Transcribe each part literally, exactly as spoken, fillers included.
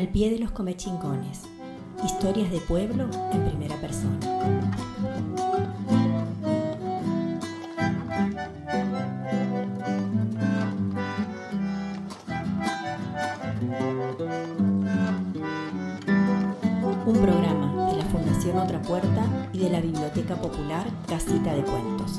Al pie de los comechingones. Historias de pueblo en primera persona. Un programa de la Fundación Otra Puerta y de la Biblioteca Popular Casita de Cuentos.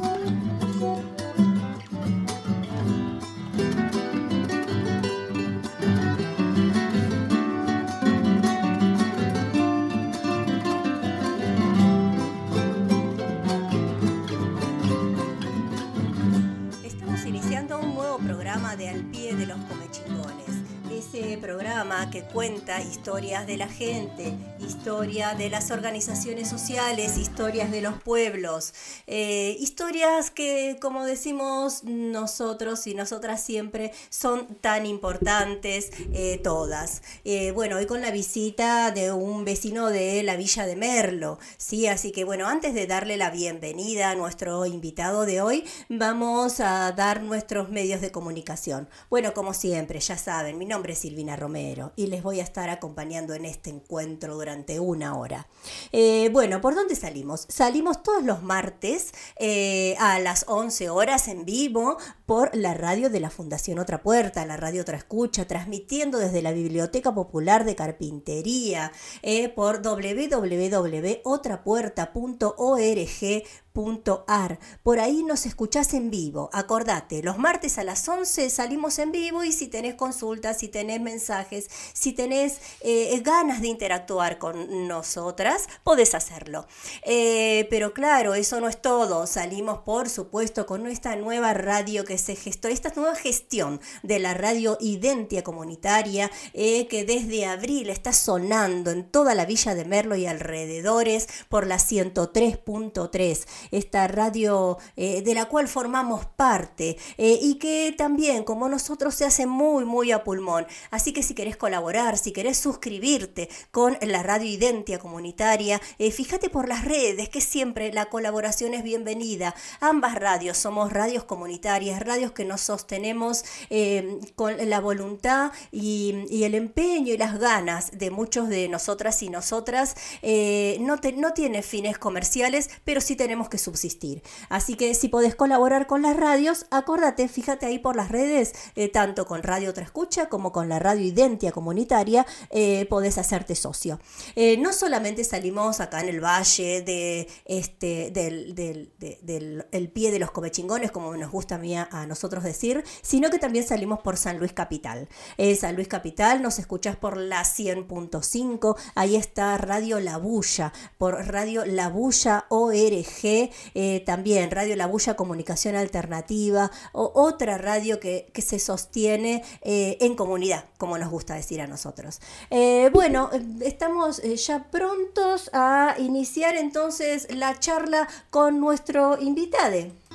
De Al pie de los comechingones, ese programa que cuenta historias de la gente, historia de las organizaciones sociales, historias de los pueblos, eh, historias que, como decimos nosotros y nosotras siempre, son tan importantes eh, todas. Eh, bueno, hoy con la visita de un vecino de la Villa de Merlo, ¿sí? Así que bueno, antes de darle la bienvenida a nuestro invitado de hoy, vamos a dar nuestros medios de comunicación. Bueno, como siempre, ya saben, mi nombre es Silvina Romero y les voy a estar acompañando en este encuentro durante una hora. Eh, bueno, ¿por dónde salimos? Salimos todos los martes eh, a las once horas en vivo por la radio de la Fundación Otra Puerta, la radio Otra Escucha, transmitiendo desde la Biblioteca Popular de Carpintería eh, por doble u doble u doble u punto otra puerta punto org. .ar. Por ahí nos escuchás en vivo. Acordate, los martes a las once salimos en vivo y si tenés consultas, si tenés mensajes, si tenés eh, ganas de interactuar con nosotras, podés hacerlo. Eh, pero claro, eso no es todo. Salimos, por supuesto, con esta nueva radio que se gestó, esta nueva gestión de la radio Identia Comunitaria, eh, que desde abril está sonando en toda la Villa de Merlo y alrededores por la ciento tres punto tres. Esta radio eh, de la cual formamos parte eh, y que también, como nosotros, se hace muy, muy a pulmón. Así que si querés colaborar, si querés suscribirte con la radio Identia Comunitaria, eh, fíjate por las redes que siempre la colaboración es bienvenida. Ambas radios somos radios comunitarias, radios que nos sostenemos eh, con la voluntad y, y el empeño y las ganas de muchos de nosotras y nosotras. Eh, no, te, no tiene fines comerciales, pero sí tenemos que subsistir. Así que si podés colaborar con las radios, acordate, fíjate ahí por las redes, eh, tanto con Radio Otra Escucha como con la radio Identia Comunitaria, eh, podés hacerte socio. Eh, no solamente salimos acá en el valle de este, del, del, de, del el pie de los comechingones, como nos gusta a, mí, a nosotros decir, sino que también salimos por San Luis Capital. Eh, San Luis Capital nos escuchás por la cien punto cinco, ahí está Radio La Bulla, por Radio La Bulla O R G, Eh, también Radio La Bulla Comunicación Alternativa, o otra radio que, que se sostiene eh, en comunidad, como nos gusta decir a nosotros. Eh, bueno, estamos eh, ya prontos a iniciar entonces la charla con nuestro invitado.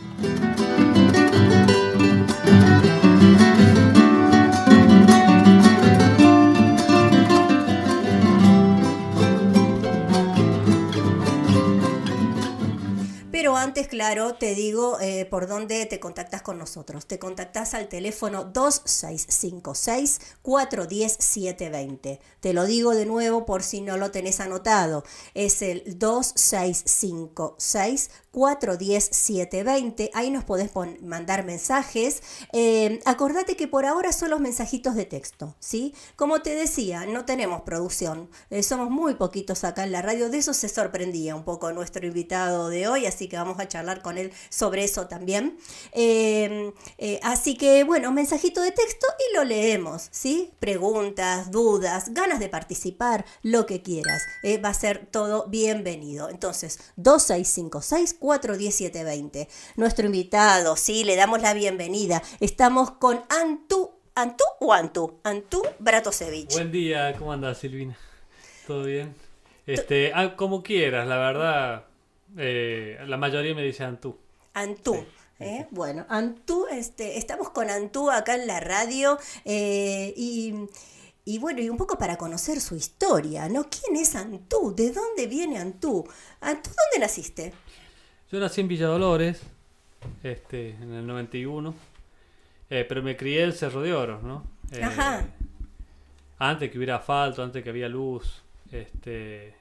Pero antes, claro, te digo eh, por dónde te contactas con nosotros. Te contactás al teléfono dos seis cinco seis, cuatro uno cero, siete dos cero. Te lo digo de nuevo por si no lo tenés anotado. Es el dos seis cinco seis, cuatro uno cero, siete dos cero. Ahí nos podés pon- mandar mensajes. Eh, acordate que por ahora son los mensajitos de texto, ¿sí? Como te decía, no tenemos producción. Eh, somos muy poquitos acá en la radio. De eso se sorprendía un poco nuestro invitado de hoy, así que vamos a charlar con él sobre eso también. Eh, eh, así que, bueno, mensajito de texto y lo leemos, ¿sí? Preguntas, dudas, ganas de participar, lo que quieras. Eh, va a ser todo bienvenido. Entonces, dos seis cinco seis, cuatro uno cero, siete dos cero. Nuestro invitado, sí, le damos la bienvenida. Estamos con Antú. ¿Antú o Antú? Antú Bratovsevich. Buen día, ¿cómo andás, Silvina? ¿Todo bien? Este, ah, como quieras, la verdad, eh, la mayoría me dice Antú. Antú. Sí. ¿Eh? Bueno, Antú, este, estamos con Antú acá en la radio eh, y, y bueno, y un poco para conocer su historia, ¿no? ¿Quién es Antú? ¿De dónde viene Antú? Antú, ¿dónde naciste? Yo nací en Villa Dolores, este, en el noventa y uno, eh, pero me crié en Cerro de Oro, ¿no? Eh, Ajá. antes que hubiera asfalto, antes que había luz. Este,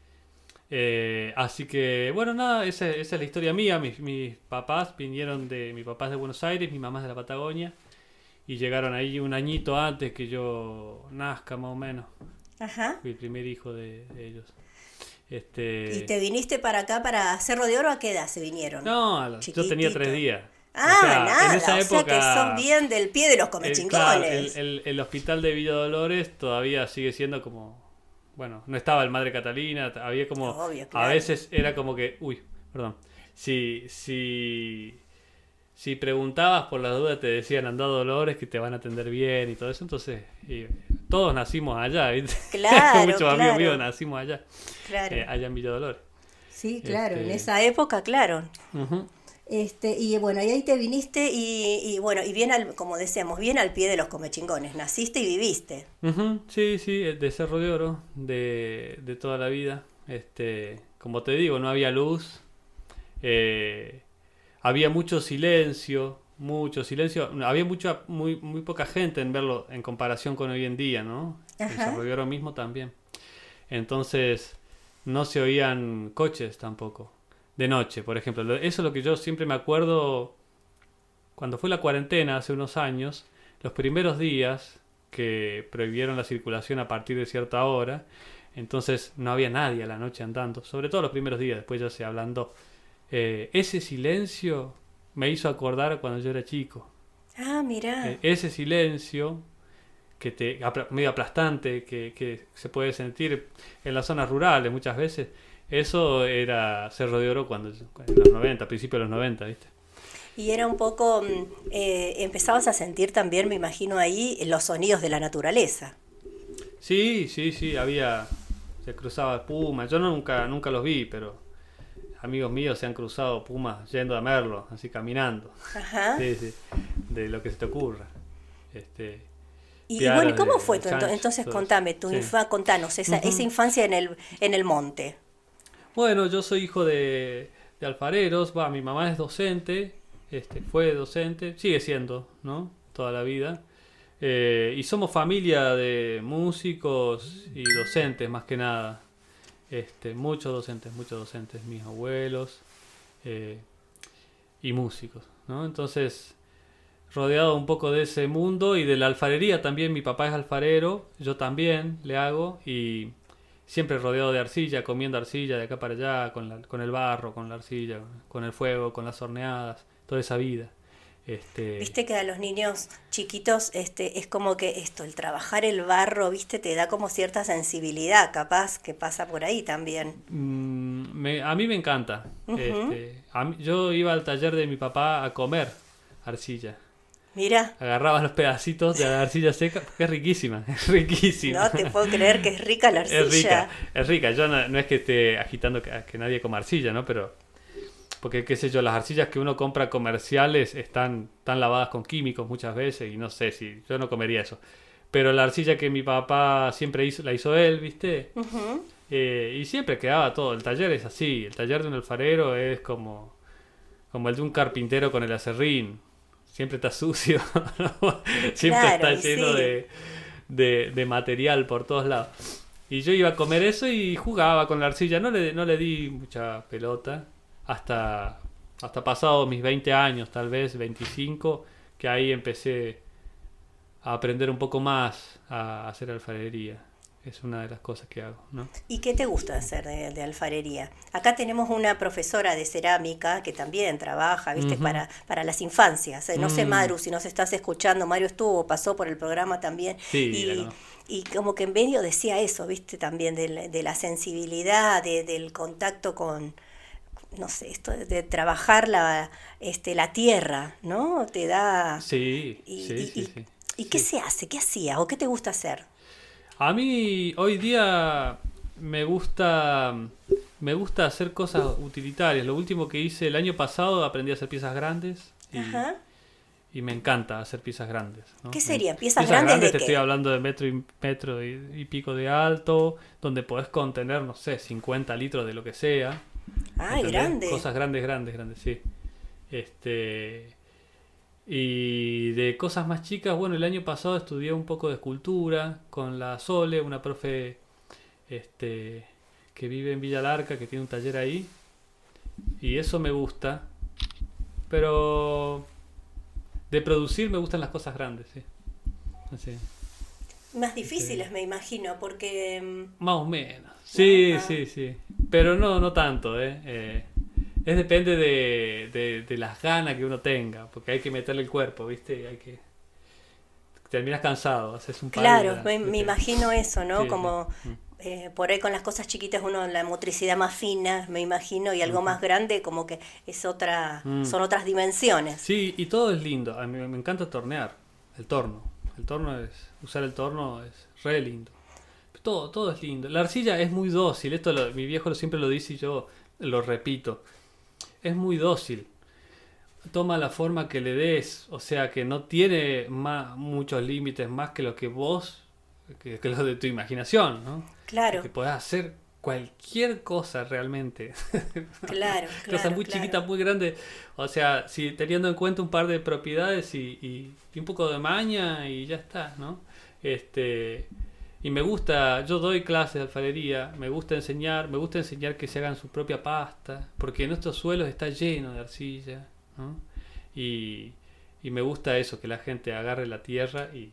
eh, así que, bueno, nada, esa, esa es la historia mía. Mis, mis papás vinieron de, mi papá es de Buenos Aires, mi mamá es de la Patagonia, y llegaron ahí un añito antes que yo nazca, más o menos. Ajá. Fui el primer hijo de, de ellos. Este, ¿Y te viniste para acá, para Cerro de Oro? ¿A qué edad se vinieron? no, a los- yo tenía tres días. Ah, O sea, nada, en esa o sea que época, son bien del pie de los el, comechingones. claro, el, el- el hospital de Villa Dolores todavía sigue siendo como, bueno, no estaba el Madre Catalina, había como, Obvio, a claro. veces era como que, uy, perdón, si, si, si preguntabas por las dudas te decían anda a Dolores que te van a atender bien y todo eso, entonces y todos nacimos allá, ¿viste? Claro, Muchos amigos claro. míos nacimos allá, Claro. eh, allá en Villa Dolores. Sí, claro, este- en esa época, claro. Ujú. Este, y bueno, y ahí te viniste y, y bueno, y bien al, como decíamos, bien al pie de los comechingones, naciste y viviste. Ujú, sí, sí, de Cerro de Oro, de, de toda la vida. Este, como te digo, no había luz, eh, había mucho silencio, mucho silencio. Había mucha, muy, muy poca gente en verlo en comparación con hoy en día, ¿no? En Ajá. Cerro de Oro mismo también. Entonces, no se oían coches tampoco. De noche, por ejemplo. Lo- Eso es lo que yo siempre me acuerdo cuando fue la cuarentena hace unos años, los primeros días que prohibieron la circulación a partir de cierta hora, entonces no había nadie a la noche andando, sobre todo los primeros días, después ya se ablandó. Eh, ese silencio me hizo acordar cuando yo era chico. Ah, mirá. Eh, ese silencio que te apla- medio aplastante que, que se puede sentir en las zonas rurales muchas veces, eso era Cerro de Oro cuando en los noventa, principios de los noventa, ¿viste? Y era un poco, mm, eh, empezabas a sentir también, me imagino ahí, los sonidos de la naturaleza. Sí, sí, sí, había, se cruzaba pumas, yo no- nunca, nunca los vi, pero amigos míos se han cruzado pumas yendo a Merlo, así caminando, Ajá. sí, sí, de lo que se te ocurra. Este, Y, y piaras bueno, ¿y cómo de fue tu, ento- chancho, entonces todo contame, eso. tu Sí. infa, contanos, esa, Ujú. esa infancia en el, en el monte. Bueno, yo soy hijo de, de alfareros, va, mi mamá es docente, este, fue docente, sigue siendo, ¿no? Toda la vida. Eh, y somos familia de músicos y docentes más que nada. Este, muchos docentes, muchos docentes, mis abuelos eh, y músicos, ¿no? Entonces, rodeado un poco de ese mundo y de la alfarería también, mi papá es alfarero, yo también le hago y siempre rodeado de arcilla, comiendo arcilla de acá para allá, con, la- con el barro, con la arcilla, con el fuego, con las horneadas, toda esa vida. Este, Viste que a los niños chiquitos este, es como que esto, el trabajar el barro, viste, te da como cierta sensibilidad, capaz que pasa por ahí también. mm, me- a mí me encanta. Ujú. Este, a mí- yo iba al taller de mi papá a comer arcilla. Mira, Agarraba los pedacitos de la arcilla seca, porque es riquísima, es riquísima. no te puedo creer que es rica la arcilla. Es rica, es rica. Yo no, no es que esté agitando que, que nadie coma arcilla, ¿no? Pero, porque qué sé yo, las arcillas que uno compra comerciales están, están lavadas con químicos muchas veces y no sé si yo no comería eso. Pero la arcilla que mi papá siempre hizo, la hizo él, ¿viste? Ujú. Eh, y siempre quedaba todo. El taller es así. El taller de un alfarero es como, como el de un carpintero con el aserrín. Siempre está sucio. ¿no? Siempre Claro, está y lleno sí. de, de, de material por todos lados. Y yo iba a comer eso y jugaba con la arcilla. No le, no le di mucha pelota. Hasta, hasta pasados mis veinte años, tal vez veinticinco, que ahí empecé a aprender un poco más a hacer alfarería. Es una de las cosas que hago, ¿no? ¿Y qué te gusta hacer de, de alfarería? Acá tenemos una profesora de cerámica que también trabaja, ¿viste? Ujú. para, para las infancias. Eh, No sé, Mm. Maru, si nos estás escuchando, Mario estuvo, pasó por el programa también. Sí, la y, conozco. y como que en medio decía eso, ¿viste? También de, la- de la sensibilidad, de- del contacto con, no sé, esto de, de trabajar la, este, la tierra, ¿no? Te da... Sí, y, sí, y- sí, y- sí. ¿y qué Sí. se hace? ¿Qué hacías? ¿O qué te gusta hacer? A mí hoy día me gusta me gusta hacer cosas utilitarias. Lo último que hice el año pasado aprendí a hacer piezas grandes y, Ajá. y me encanta hacer piezas grandes, ¿no? ¿Qué Me- serían? ¿Piezas grandes de te qué? estoy hablando de metro y metro y, y pico de alto, donde podés contener, no sé, cincuenta litros de lo que sea. Ay, ¿entendés? grande. Cosas grandes, grandes, grandes, sí. Este Y de cosas más chicas, bueno, el año pasado estudié un poco de escultura con la Sole, una profe este, que vive en Villa Larca, que tiene un taller ahí. Y eso me gusta. Pero de producir me gustan las cosas grandes, sí. Así. Más difíciles, sí. Me imagino, porque... Más o menos. Sí, ah. sí, sí. Pero no, no tanto, ¿eh? eh es depende de, de, de las ganas que uno tenga, porque hay que meterle el cuerpo, ¿viste? Hay que... Terminas cansado, haces un par Claro, de... me, me imagino eso, ¿no? Sí, Como... sí. Eh, por ahí con las cosas chiquitas uno la motricidad más fina, me imagino, y algo uh-huh. más grande como que es otra, mm. son otras dimensiones. Sí, y todo es lindo. A mí me encanta tornear, el torno. El torno es, usar el torno es re lindo. Todo, todo es lindo. La arcilla es muy dócil, esto lo, mi viejo siempre lo dice y yo lo repito. Es muy dócil. Toma la forma que le des, o sea que no tiene más, muchos límites más que lo que vos, que, que lo de tu imaginación, ¿no? Claro. Que podés hacer cualquier cosa realmente. Claro, Cosas claro, muy claro. chiquitas, muy grandes. O sea, si teniendo en cuenta un par de propiedades y, y, y un poco de maña y ya está, ¿no? Este, y me gusta, yo doy clases de alfarería, me gusta enseñar, me gusta enseñar que se hagan su propia pasta, porque nuestros suelos está lleno de arcilla, ¿no? Y, y me gusta eso, que la gente agarre la tierra y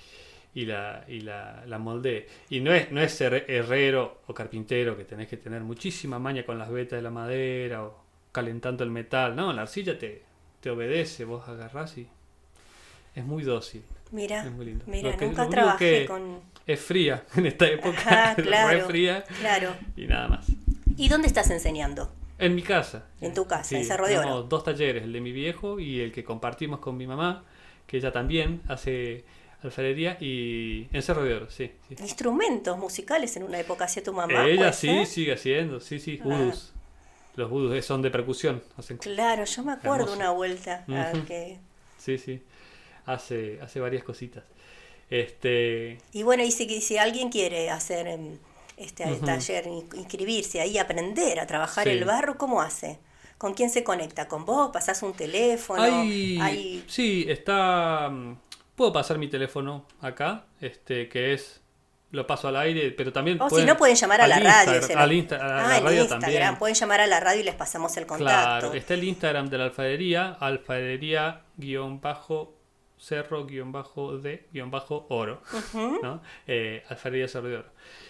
y la y la, la moldee. Y no es no es ser herrero o carpintero que tenés que tener muchísima maña con las vetas de la madera o calentando el metal. No, la arcilla te, te obedece, vos agarrás y es muy dócil. Mira, es muy lindo. Mira, que, nunca trabajé con... Es fría en esta época. Ajá, claro, re fría. Claro. Y nada más. ¿Y dónde estás enseñando? En mi casa. En tu casa, sí, en Cerro de Oro. Tenemos dos talleres, el de mi viejo y el que compartimos con mi mamá, que ella también hace alfarería, y en Cerro de Oro, sí. sí. ¿Instrumentos musicales en una época hacía tu mamá? Ella sí, sigue haciendo, sí, sí, vudus. Ah. Los vudus son de percusión. Hacen claro, yo me acuerdo hermoso. Una vuelta. Uh-huh. a que... Sí, sí, hace, hace varias cositas. Este... Y bueno, y si, si alguien quiere hacer este uh-huh. taller, inscribirse ahí, aprender a trabajar sí. el barro, ¿cómo hace? ¿Con quién se conecta? ¿Con vos? ¿Pasás un teléfono? Hay... Hay... Sí, está... Puedo pasar mi teléfono acá, este que es... Lo paso al aire, pero también... O si no, pueden llamar a la radio. Instagram, al Insta, a ah, la radio Instagram. también. Pueden llamar a la radio y les pasamos el contacto. Claro, está el Instagram de la alfarería, alfarería guión bajo cerro guión bajo de guión bajo oro, uh-huh. ¿no? Eh, alfarería Cerro de Oro.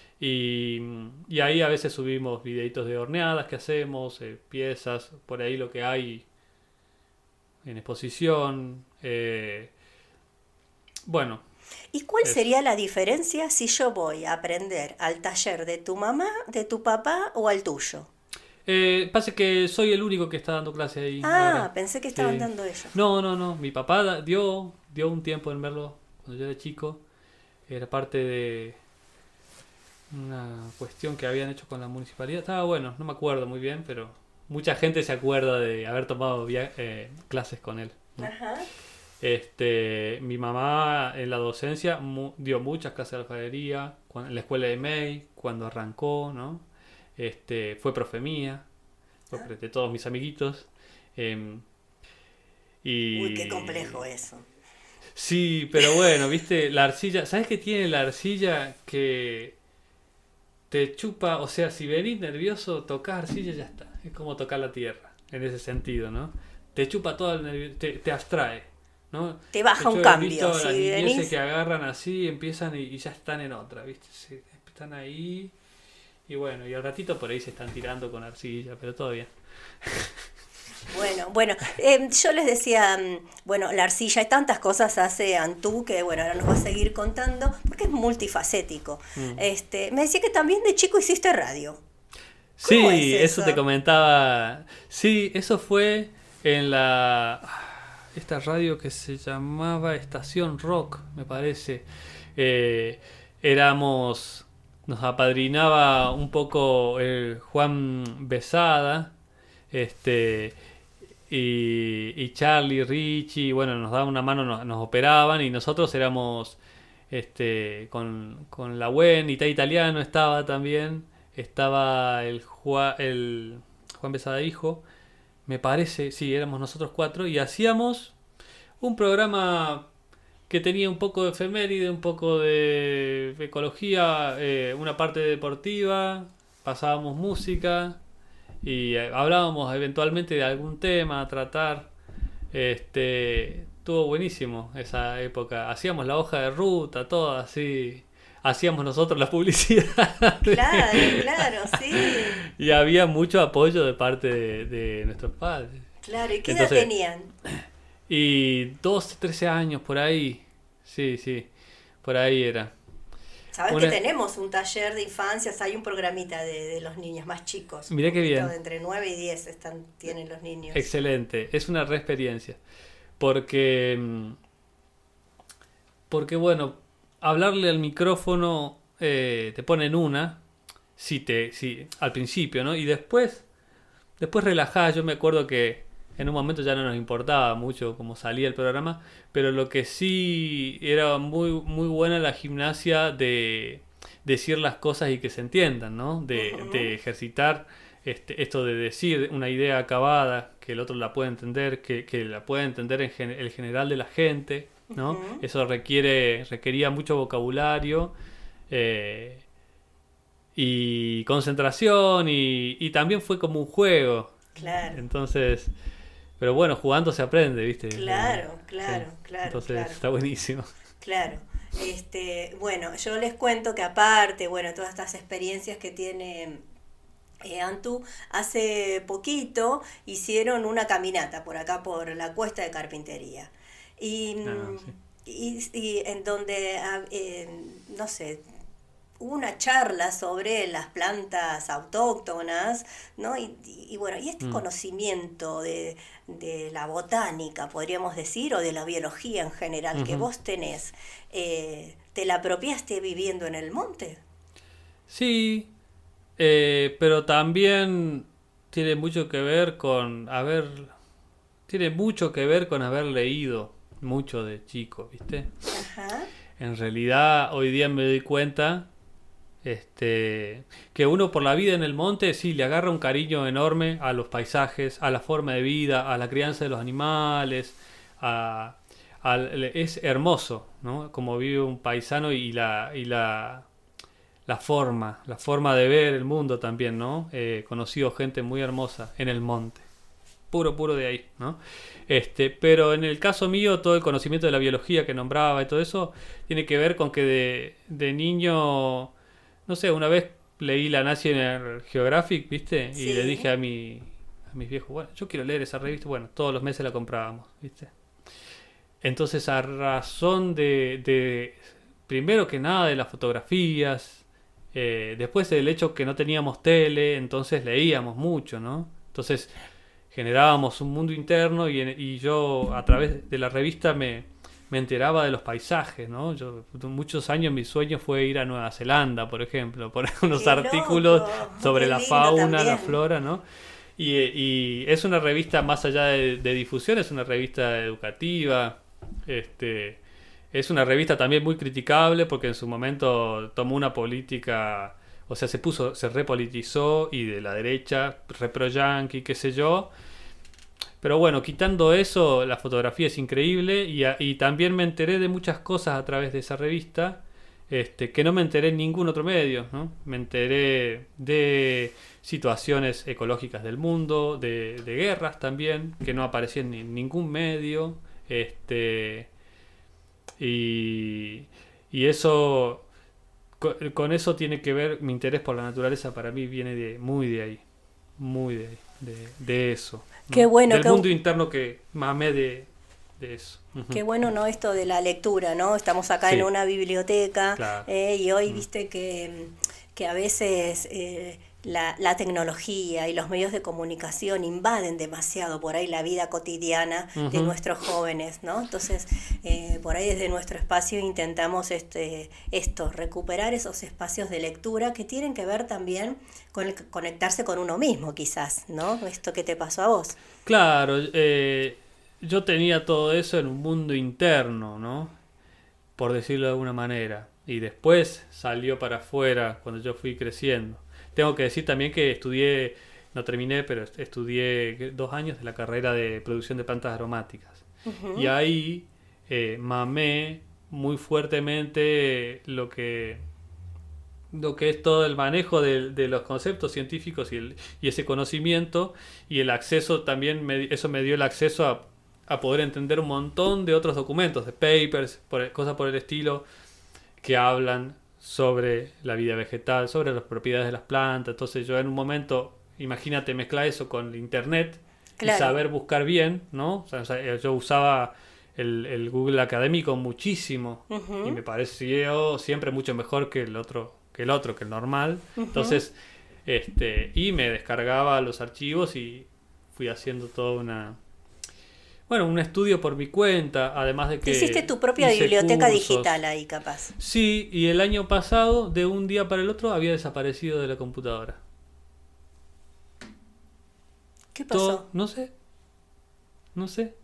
Y, y ahí a veces subimos videitos de horneadas que hacemos, eh, piezas, por ahí lo que hay en exposición. Eh, bueno. ¿Y cuál es. sería la diferencia si yo voy a aprender al taller de tu mamá, de tu papá o al tuyo? Eh, pasa que soy el único que está dando clase ahí. Ah, ahora. Pensé que estaban sí. dando ellos. No, no, no. Mi papá dio, dio un tiempo en verlo cuando yo era chico. Era parte de una cuestión que habían hecho con la municipalidad. Estaba bueno, no me acuerdo muy bien, pero mucha gente se acuerda de haber tomado via- eh, clases con él, ¿no? Ajá. Este, mi mamá en la docencia mu- dio muchas clases de alfarería cuando, en la escuela de May, cuando arrancó, ¿no? Este, fue profe mía, fue profe de todos mis amiguitos. Eh, y... Uy, qué complejo eso. Sí, pero bueno, viste, la arcilla, ¿sabes qué tiene la arcilla? Que te chupa, o sea, si venís nervioso, tocas arcilla, ya está. Es como tocar la tierra, en ese sentido, ¿no? Te chupa todo el nervio, te, te abstrae, ¿no? Te baja un he cambio. Visto Si las niñeces venís... que agarran así, empiezan y, y ya están en otra, ¿viste? Sí, están ahí y bueno, y al ratito por ahí se están tirando con arcilla, pero todo bien. Bueno, bueno, eh, yo les decía, bueno, la arcilla y tantas cosas hace Antú, que bueno, ahora nos va a seguir contando, porque es multifacético. Mm. Este, me decía que también de chico hiciste radio. Sí, es eso? eso te comentaba. Sí, eso fue en la esta radio que se llamaba Estación Rock, me parece. Eh, éramos, nos apadrinaba un poco el Juan Besada, este, y, y Charlie, Richie, bueno, nos daban una mano, nos, nos operaban y nosotros éramos, este, con, con la Wen, Ita Italiano estaba también, estaba el Juan, el Juan Besada hijo. Me parece, sí, éramos nosotros cuatro y hacíamos un programa que tenía un poco de efeméride, un poco de ecología, eh, una parte deportiva, pasábamos música y eh, hablábamos eventualmente de algún tema a tratar. Este, estuvo buenísimo esa época. Hacíamos la hoja de ruta, todo así. Hacíamos nosotros la publicidad. Claro, claro, sí. Y había mucho apoyo de parte de, de nuestros padres. Claro, ¿y qué Entonces, edad tenían? Y doce, trece años por ahí. Sí, sí, por ahí era. Sabes Una... que tenemos un taller de infancias, hay un programita de, de los niños más chicos. Mirá qué bien. De entre nueve y diez están, tienen los niños. Excelente, es una re experiencia. Porque, porque bueno, hablarle al micrófono eh, te pone en una, si te, si, al principio, ¿no? Y después, después relajás. Yo me acuerdo que en un momento ya no nos importaba mucho cómo salía el programa, pero lo que sí era muy, muy buena la gimnasia de decir las cosas y que se entiendan, ¿no? De, uh-huh. de ejercitar este, esto de decir una idea acabada, que el otro la pueda entender, que, que la pueda entender en gen- el general de la gente, ¿no? Uh-huh. Eso requiere, requería mucho vocabulario eh, y concentración y, y también fue como un juego. Claro. Entonces... Pero bueno, jugando se aprende, ¿viste? Claro, claro, sí. claro. Entonces claro. está buenísimo. Claro. Este, bueno, yo les cuento que aparte, bueno, todas estas experiencias que tiene eh, Antu, hace poquito hicieron una caminata por acá, por la Cuesta de Carpintería. Y, ah, sí. y, y en donde, eh, no sé... hubo una charla sobre las plantas autóctonas, ¿no? Y, y, y bueno, y este mm. conocimiento de, de la botánica, podríamos decir, o de la biología en general, uh-huh. que vos tenés, eh, ¿te la apropiaste viviendo en el monte? Sí, eh, pero también tiene mucho que ver con haber, tiene mucho que ver con haber leído mucho de chico, ¿viste? Ajá. En realidad, hoy día me doy cuenta... Este, que uno por la vida en el monte sí le agarra un cariño enorme a los paisajes, a la forma de vida, a la crianza de los animales, a, a, es hermoso, ¿no? Como vive un paisano y la y la la forma, la forma de ver el mundo también, ¿no? He eh, conocido gente muy hermosa en el monte, puro puro de ahí, ¿no? Este, pero en el caso mío todo el conocimiento de la biología que nombraba y todo eso tiene que ver con que de, de niño no sé, una vez leí la National Geographic, ¿viste? Y sí. le dije a mi a mis viejos, bueno, yo quiero leer esa revista. Bueno, todos los meses la comprábamos, ¿viste? Entonces, a razón de, de primero que nada, de las fotografías, eh, después del hecho que no teníamos tele, entonces leíamos mucho, ¿no? Entonces, generábamos un mundo interno y, y yo, a través de la revista, me... me enteraba de los paisajes, ¿no? Yo muchos años mi sueño fue ir a Nueva Zelanda, por ejemplo, por unos Qué artículos loco. sobre Qué la fauna, también. la flora, ¿no? Y, y es una revista más allá de, de difusión, es una revista educativa, este, es una revista también muy criticable porque en su momento tomó una política, o sea, se puso, se repolitizó y de la derecha, repro-yanqui, qué sé yo. Pero bueno, quitando eso, la fotografía es increíble y, a, y también me enteré de muchas cosas a través de esa revista este, que no me enteré en ningún otro medio, ¿no? Me enteré de situaciones ecológicas del mundo, de, de guerras también, que no aparecían en ningún medio. Este, y, y eso, con, con eso tiene que ver, mi interés por la naturaleza para mí viene de muy de ahí, muy de ahí, de, de eso. ¿No? Qué bueno, del qué... mundo interno que mamé de, de eso. Uh-huh. Qué bueno, ¿no? Esto de la lectura, ¿no? Estamos acá sí. en una biblioteca claro. eh, y hoy uh-huh. viste que, que a veces eh, la, la tecnología y los medios de comunicación invaden demasiado por ahí la vida cotidiana uh-huh. de nuestros jóvenes, ¿no? Entonces, eh, por ahí desde nuestro espacio intentamos este, esto, recuperar esos espacios de lectura que tienen que ver también con el, conectarse con uno mismo, quizás, ¿no? Esto que te pasó a vos. Claro, eh, yo tenía todo eso en un mundo interno, ¿no? Por decirlo de alguna manera. Y después salió para afuera cuando yo fui creciendo. Tengo que decir también que estudié, no terminé, pero estudié dos años de la carrera de producción de plantas aromáticas. Ujú. Y ahí eh, mamé muy fuertemente lo que, lo que es todo el manejo de, de los conceptos científicos y, el, y ese conocimiento y el acceso también, me, eso me dio el acceso a, a poder entender un montón de otros documentos, de papers, por, cosas por el estilo, que hablan sobre la vida vegetal, sobre las propiedades de las plantas. Entonces yo en un momento, imagínate, mezclar eso con internet, Claro. y saber buscar bien, ¿no? O sea, o sea, yo usaba el, el Google académico muchísimo, Ujú. y me pareció siempre mucho mejor que el otro, que el otro, que el normal. Ujú. Entonces, este, y me descargaba los archivos y fui haciendo toda una, bueno, un estudio por mi cuenta, además de que Hiciste tu propia hice biblioteca cursos. digital ahí, capaz. Sí, y el año pasado, de un día para el otro, había desaparecido de la computadora. ¿Qué pasó? Todo, no sé, no sé.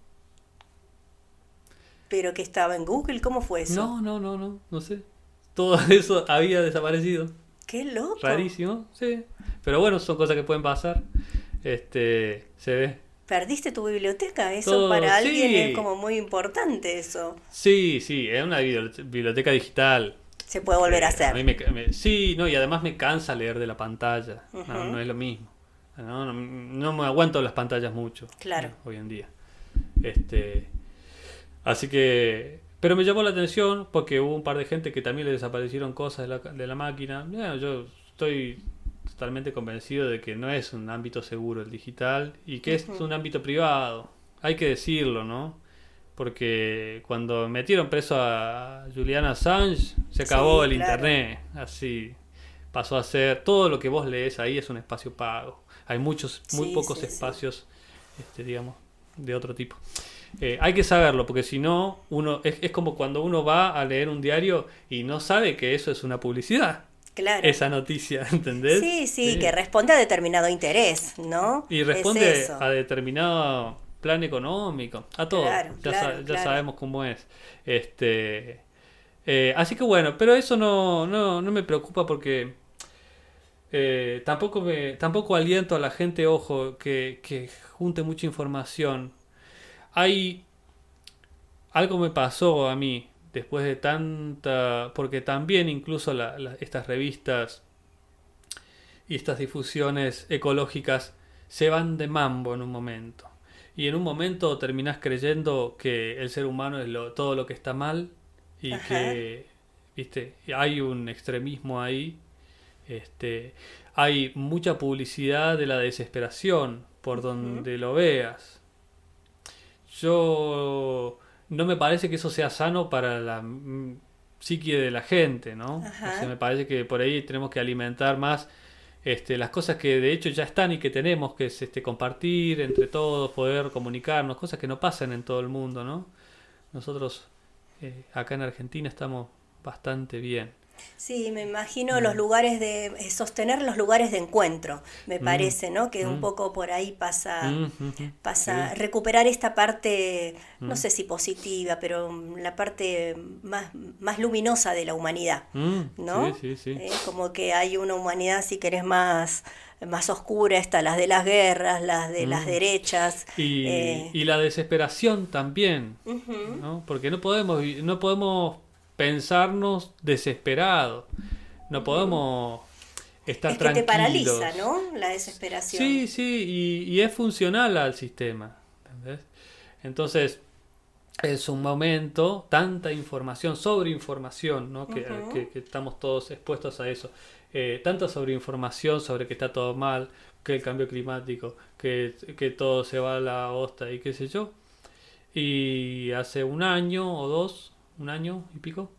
¿Pero que estaba en Google? ¿Cómo fue eso? No, no, no, no, no sé. Todo eso había desaparecido. ¡Qué loco! Rarísimo, sí. Pero bueno, son cosas que pueden pasar. Este, se ve. ¿Perdiste tu biblioteca? Eso Todo, para alguien sí. es como muy importante eso. Sí, sí, es una bibliote- biblioteca digital. Se puede volver a Eh, hacer. mí me, me- sí, no, y además me cansa leer de la pantalla. No, Ujú. no es lo mismo. No, no, no me aguanto las pantallas mucho. Claro. eh, Hoy en día. Este, así que, pero me llamó la atención porque hubo un par de gente que también le desaparecieron cosas de la, de la máquina. Bueno, yo estoy totalmente convencido de que no es un ámbito seguro el digital y que es Ujú. un ámbito privado. Hay que decirlo, ¿no? Porque cuando metieron preso a Julian Assange, se acabó Sí, el claro. internet. Así pasó a ser, todo lo que vos lees ahí es un espacio pago. Hay muchos, muy Sí, pocos sí, sí. espacios, este, digamos, de otro tipo. Eh, hay que saberlo, porque si no, uno es, es como cuando uno va a leer un diario y no sabe que eso es una publicidad, Claro. esa noticia, ¿entendés? Sí, sí, que responde a determinado interés, ¿no? Y Es responde eso. a determinado plan económico, a todo. Claro, ya claro, sa- ya claro. sabemos cómo es. Este, eh, así que bueno, pero eso no, no, no me preocupa porque eh, tampoco me, tampoco aliento a la gente, ojo, que, que junte mucha información. Hay algo me pasó a mí después de tanta, porque también incluso la- la- estas revistas y estas difusiones ecológicas se van de mambo en un momento. Y en un momento terminás creyendo que el ser humano es lo, todo lo que está mal y Ajá. que, viste, hay un extremismo ahí. Este, hay mucha publicidad de la desesperación por donde lo veas. Yo no me parece que eso sea sano para la mm, psique de la gente, ¿no? Ajá. O sea, me parece que por ahí tenemos que alimentar más este, las cosas que de hecho ya están y que tenemos, que es este, compartir entre todos, poder comunicarnos, cosas que no pasan en todo el mundo, ¿no? Nosotros eh, acá en Argentina estamos bastante bien. Sí, me imagino Mm. los lugares de eh, sostener los lugares de encuentro, me Mm. parece, ¿no? Que un Mm. poco por ahí pasa Mm, mm, mm. pasa Sí. recuperar esta parte, no Mm. sé si positiva, pero la parte más más luminosa de la humanidad, Mm, ¿no? sí, sí, sí. Eh, como que hay una humanidad, si querés, más más oscura, está las de las guerras, las de las Mm. derechas. Y, eh, y la desesperación también, ujú. ¿no? Porque no podemos, vi- no podemos pensarnos desesperados, no podemos estar Es que te tranquilos. paraliza, ¿no? La desesperación. Sí, sí, y, y es funcional al sistema, ¿entendés? Entonces, es un momento, tanta información, sobreinformación, ¿no? Que, Ujú. que- que estamos todos expuestos a eso. Eh, tanta sobreinformación sobre que está todo mal, que el cambio climático, que, que todo se va a la hosta y qué sé yo. Y hace un año o dos, un año y pico,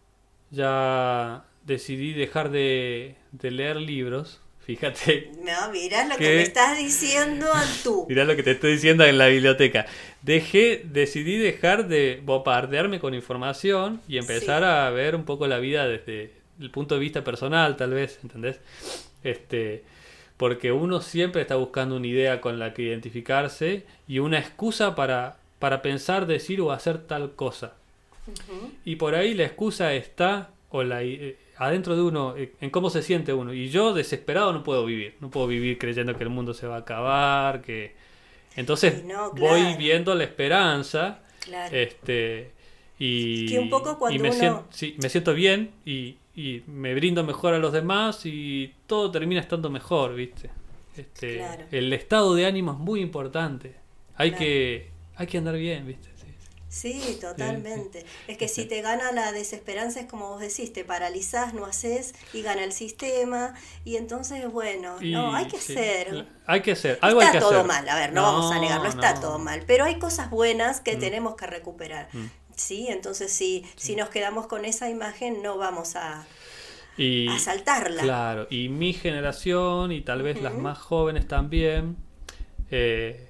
ya decidí dejar de, de leer libros. Fíjate, No, mirá lo que ¿Qué? me estás diciendo, Antú. mirá lo que te estoy diciendo en la biblioteca. Dejé, decidí dejar de bombardearme con información y empezar Sí. a ver un poco la vida desde el punto de vista personal, tal vez, ¿entendés? Este, porque uno siempre está buscando una idea con la que identificarse y una excusa para, para pensar, decir o hacer tal cosa. Ujú. Y por ahí la excusa está o la, eh, adentro de uno, eh, en cómo se siente uno. Y yo desesperado no puedo vivir. No puedo vivir creyendo que el mundo se va a acabar. que Entonces Sí, no, voy claro. viendo la esperanza Claro. Este, y, que un poco cuando y me, uno... siento, sí, me siento bien y, y me brindo mejor a los demás y todo termina estando mejor, ¿viste? Este, Claro. El estado de ánimo es muy importante. Hay, Claro. que, hay que andar bien, ¿viste? Sí. Sí, totalmente. Sí, sí. Es que si te gana la desesperanza, es como vos decís, te paralizás, no haces y gana el sistema. Y entonces, bueno, Y, no, hay que sí, hacer. Hay que hacer. Algo Está hay que todo hacer. mal, a ver, no, vamos a negarlo, está no. todo mal. Pero hay cosas buenas que Mm. tenemos que recuperar. Mm. Sí, entonces si, si nos quedamos con esa imagen, no vamos a, Y, a saltarla. Claro, y mi generación y tal vez Ujú. las más jóvenes también eh,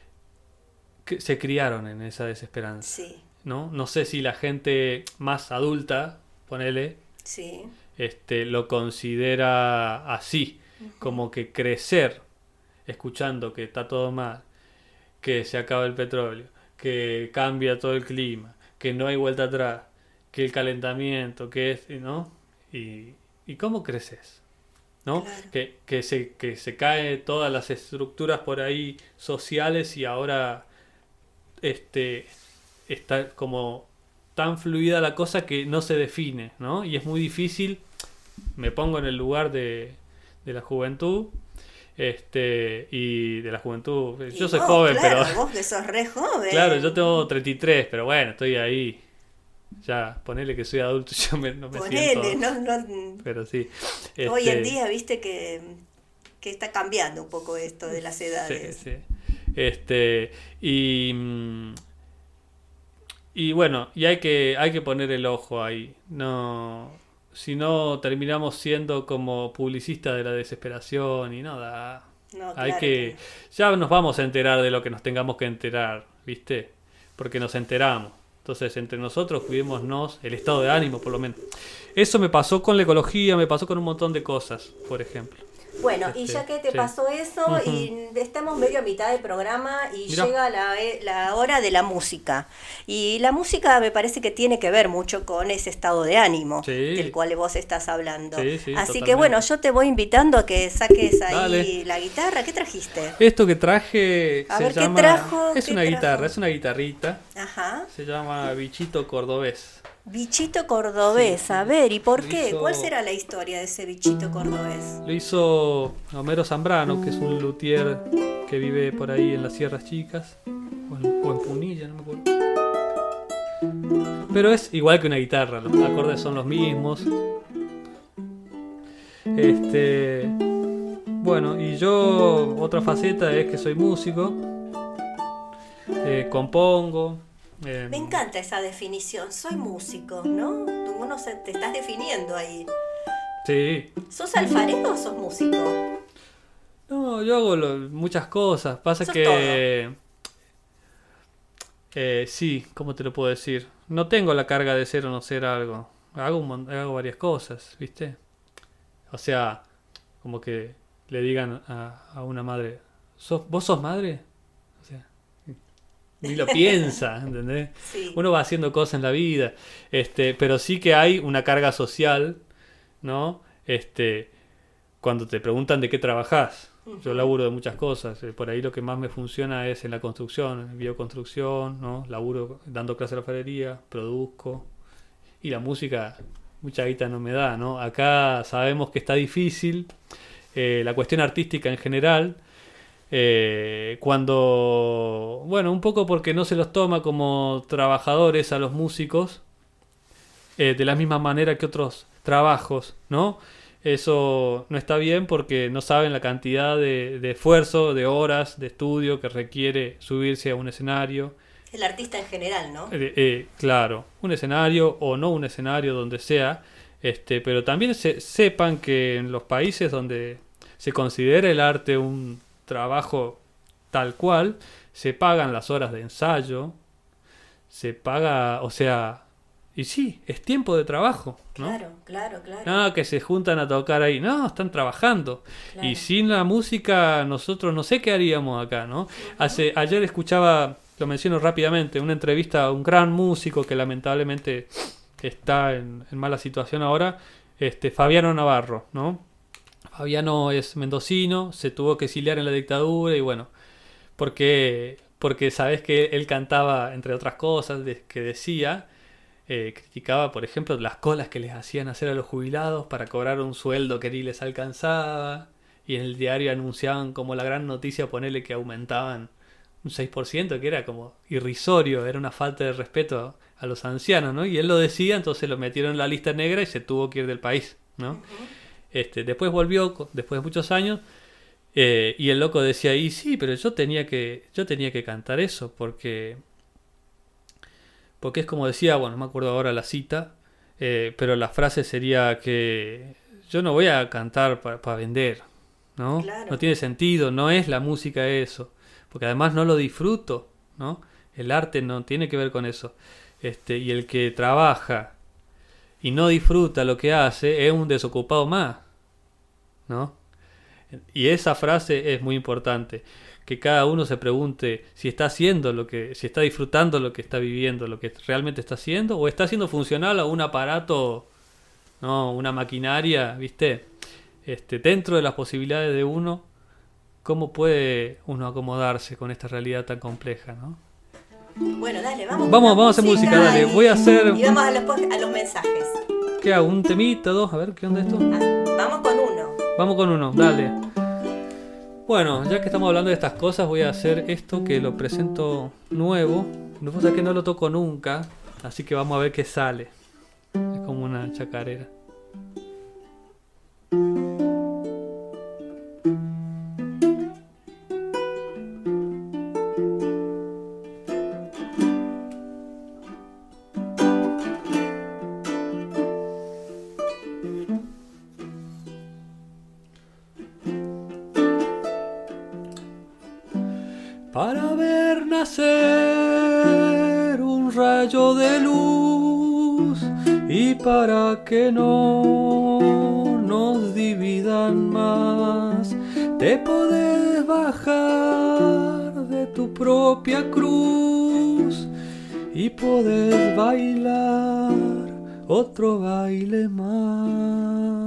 que se criaron en esa desesperanza, Sí, ¿no? No sé si la gente más adulta, ponele, sí. este, lo considera así, como que crecer escuchando que está todo mal, que se acaba el petróleo, que cambia todo el clima, que no hay vuelta atrás, que el calentamiento, que es, ¿no? Y, ¿y cómo creces? ¿No? Claro. Que, que, se, que se caen todas las estructuras por ahí sociales y ahora este, está como tan fluida la cosa que no se define, ¿no? Y es muy difícil, me pongo en el lugar de, de la juventud, este, y de la juventud, Y yo soy vos, joven, claro, pero vos que sos re joven. claro, yo tengo treinta y tres, pero bueno, estoy ahí. Ya, ponele que soy adulto, yo me, no me Ponele, siento. no, no. Pero sí. Hoy en este, día, viste que, que está cambiando un poco esto de las edades. Sí, sí. Este, y, mm, y bueno, y hay que, hay que poner el ojo ahí. No, si no terminamos siendo como publicistas de la desesperación y nada. No, Hay claro que, ya nos vamos a enterar de lo que nos tengamos que enterar, ¿viste? Porque nos enteramos. Entonces, entre nosotros cuidémonos el estado de ánimo, por lo menos. Eso me pasó con la ecología, me pasó con un montón de cosas, por ejemplo. Bueno, y Este, ya que te sí. pasó eso, Ujú. y estamos medio a mitad del programa y Mirá. llega la, e- la hora de la música. Y la música me parece que tiene que ver mucho con ese estado de ánimo Sí. del cual vos estás hablando. Sí, sí, Así que totalmente. bueno, yo te voy invitando a que saques ahí Dale. la guitarra. ¿Qué trajiste? Esto que traje A se ver, ¿qué llama... trajo? Es ¿Qué una trajo? guitarra, es una guitarrita. Ajá. Se llama Bichito Cordobés. Bichito cordobés, Sí, a ver, ¿y por lo qué? hizo- ¿Cuál será la historia de ese bichito cordobés? Lo hizo Homero Zambrano, que es un luthier que vive por ahí en las Sierras Chicas. O en, o en Punilla, no me acuerdo. Pero es igual que una guitarra, los acordes son los mismos. Este. Bueno, y yo, otra faceta es que soy músico. Eh, compongo. eh, Me encanta esa definición, soy músico, ¿no? Tú uno se, te estás definiendo ahí. Sí. ¿Sos alfarero o sos músico? No, yo hago lo- muchas cosas. Pasa Sos que... Eh, sí, ¿cómo te lo puedo decir? No tengo la carga de ser o no ser algo. Hago, un mon- hago varias cosas, ¿viste? O sea, como que le digan a, a una madre, ¿sos, ¿vos sos madre? O sea, ni lo piensa, ¿entendés? Sí. Uno va haciendo cosas en la vida, este, pero sí que hay una carga social, ¿no? Este, cuando te preguntan de qué trabajás. Yo laburo de muchas cosas, eh, por ahí lo que más me funciona es en la construcción, en bioconstrucción, ¿no? Laburo dando clases de alfarería, produzco, y la música mucha guita no me da, ¿no? Acá sabemos que está difícil, eh, la cuestión artística en general, eh, cuando, bueno, un poco porque no se los toma como trabajadores a los músicos, eh, de la misma manera que otros trabajos, ¿no? Eso no está bien porque no saben la cantidad de, de esfuerzo, de horas, de estudio que requiere subirse a un escenario. El artista en general, ¿no? Eh, eh, claro, un escenario o no un escenario, donde sea, este, pero también se, sepan que en los países donde se considera el arte un trabajo tal cual, se pagan las horas de ensayo, se paga, o sea, y sí, es tiempo de trabajo, ¿no? Claro, claro, claro. No, que se juntan a tocar ahí. No, están trabajando. Claro. Y sin la música, nosotros no sé qué haríamos acá, ¿no? Hace, ayer escuchaba, lo menciono rápidamente, una entrevista a un gran músico que lamentablemente está en, en mala situación ahora, este Fabiano Navarro, ¿no? Fabiano es mendocino, se tuvo que exiliar en la dictadura y bueno, porque porque sabes que él cantaba, entre otras cosas, de, que decía, eh, criticaba, por ejemplo, las colas que les hacían hacer a los jubilados para cobrar un sueldo que ni les alcanzaba, y en el diario anunciaban como la gran noticia, ponerle que aumentaban un seis por ciento, que era como irrisorio, era una falta de respeto a los ancianos, ¿no? Y él lo decía, entonces lo metieron en la lista negra y se tuvo que ir del país, ¿no? Uh-huh. Este, después volvió, después de muchos años, eh, y el loco decía, y sí, pero yo tenía que, yo tenía que cantar eso, porque, porque es como decía, bueno, no me acuerdo ahora la cita, eh, pero la frase sería que yo no voy a cantar para pa vender, ¿no? Claro. No tiene sentido, no es la música eso. Porque además no lo disfruto, ¿no? El arte no tiene que ver con eso. Este, y el que trabaja y no disfruta lo que hace es un desocupado más, ¿no? Y esa frase es muy importante. Que cada uno se pregunte si está haciendo lo que, si está disfrutando lo que está viviendo, lo que realmente está haciendo, o está haciendo funcional a un aparato, ¿no? Una maquinaria, ¿viste? Este, dentro de las posibilidades de uno. ¿Cómo puede uno acomodarse con esta realidad tan compleja, no? Bueno, dale, vamos. Vamos, vamos a hacer música, dale. Voy a hacer. Y vamos a los, a los mensajes. ¿Qué hago? ¿Un temita, dos? A ver, ¿qué onda esto? Ah, vamos con uno. Vamos con uno, dale. Bueno, ya que estamos hablando de estas cosas, voy a hacer esto que lo presento nuevo. No pasa que no lo toco nunca, así que vamos a ver qué sale. Es como una chacarera. Para ver nacer un rayo de luz y para que no nos dividan más, te podés bajar de tu propia cruz y podés bailar otro baile más.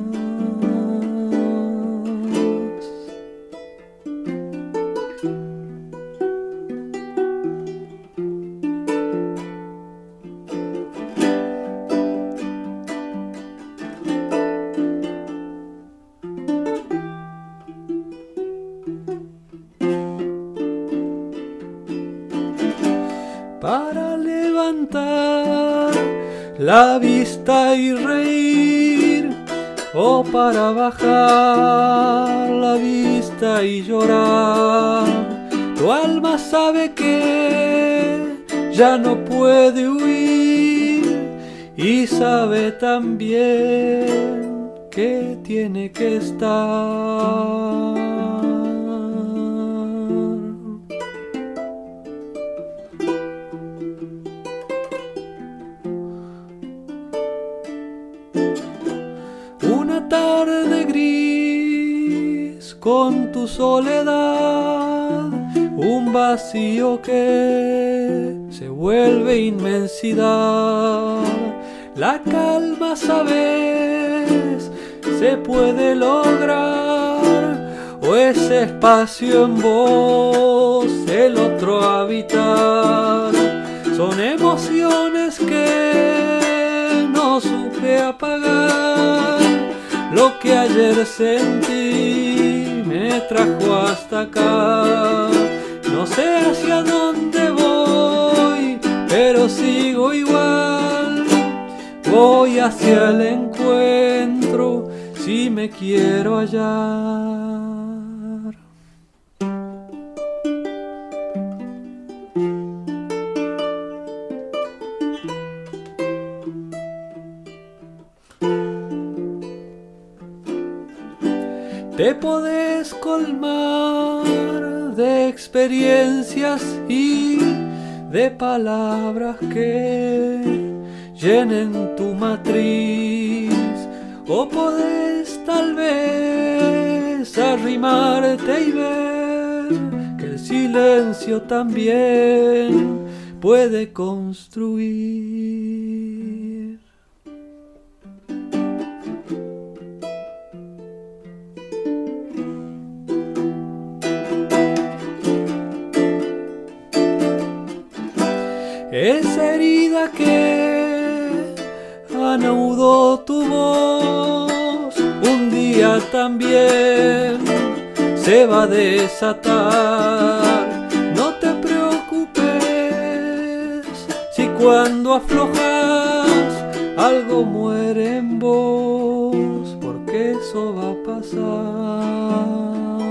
Para levantar la vista y reír, o para bajar la vista y llorar. Tu alma sabe que ya no puede huir y sabe también que tiene que estar. Tarde gris con tu soledad, un vacío que se vuelve inmensidad. La calma, sabes, se puede lograr, o ese espacio en vos, el otro habitar. Son emociones que no supe apagar. Lo que ayer sentí me trajo hasta acá. No sé hacia dónde voy, pero sigo igual. Voy hacia el encuentro si me quiero hallar. Te podés colmar de experiencias y de palabras que llenen tu matriz, o podés tal vez arrimarte y ver que el silencio también puede construir. esa herida que anudó tu voz, un día también se va a desatar. No te preocupes si cuando aflojas algo muere en vos, porque eso va a pasar.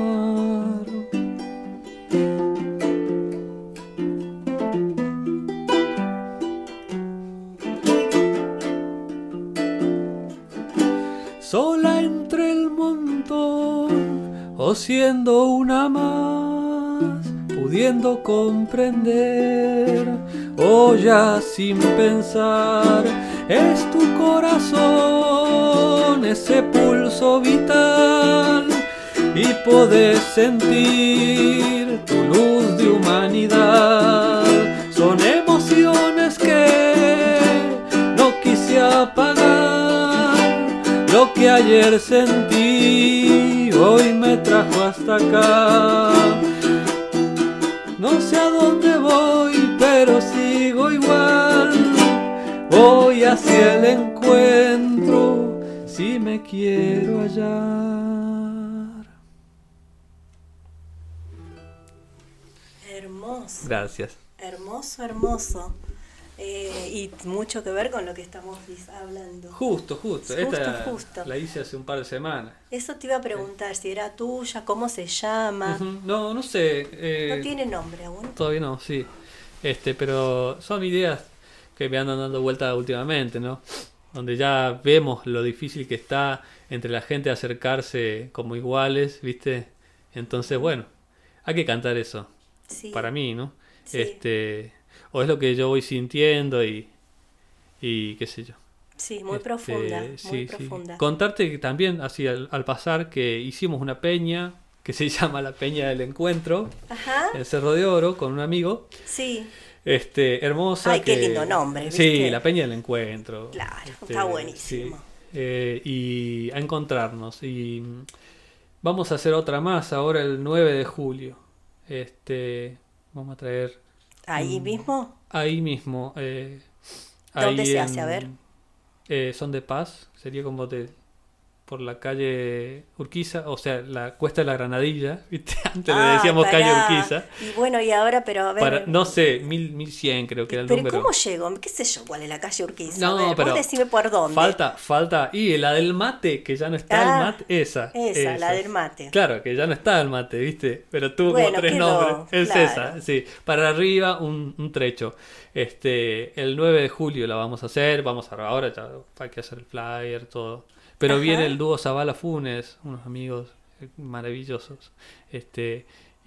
Sola entre el montón, o siendo una más, pudiendo comprender, o ya sin pensar, es tu corazón, ese pulso vital, y podés sentir tu luz de humanidad. Son emociones que no quise apagar. Lo que ayer sentí, hoy me trajo hasta acá. No sé a dónde voy, pero sigo igual. Voy hacia el encuentro, si me quiero hallar. Hermoso. Gracias. Hermoso, hermoso. Eh, y mucho que ver con lo que estamos hablando. Justo, justo. Justo, Esta justo. la hice hace un par de semanas. Eso te iba a preguntar, si era tuya, cómo se llama. Ujú. No, no sé. eh, No tiene nombre aún. Todavía no, sí. Este, pero son ideas que me andan dando vuelta últimamente, ¿no? Donde ya vemos lo difícil que está entre la gente acercarse como iguales, ¿viste? Entonces, bueno, hay que cantar eso. Sí. Para mí, ¿no? Sí. Este, o es lo que yo voy sintiendo y, y qué sé yo. Sí, muy Este, profunda, muy sí, sí. profunda. Contarte que también, así al, al pasar, que hicimos una peña que se llama la Peña del Encuentro, Ajá, en Cerro de Oro, con un amigo. sí, Este, hermosa. Ay, qué que- lindo nombre, Sí, ¿viste? la Peña del Encuentro. claro, Este, está buenísimo. sí. Eh, y a encontrarnos. Y mm, vamos a hacer otra más ahora el nueve de julio. Este, vamos a traer Ahí Mm. mismo, ahí mismo. eh, ¿Dónde ahí se en, hace? A ver. eh, Son de Paz. Sería como de por la calle Urquiza, o sea, la Cuesta de la Granadilla, ¿viste? Antes le Ay, decíamos calle pará. Urquiza. Y bueno, y ahora, pero a ver. Para, no sé, mil, mil cien creo que era el pero número. ¿cómo llego? ¿Qué sé yo cuál es la calle Urquiza? No, a ver, pero vos decime por dónde. Falta, falta. Y la del mate, que ya no está Ah, el mate, esa. esa, la del mate. Claro, que ya no está el mate, ¿viste? Pero tuvo Bueno, como tres quedó, nombres. Es claro. esa, sí. Para arriba un, un trecho. Este, el nueve de julio la vamos a hacer. Vamos a ahora ya hay que hacer el flyer, todo. Pero Ajá. viene el dúo Zavala Funes, unos amigos maravillosos. Este,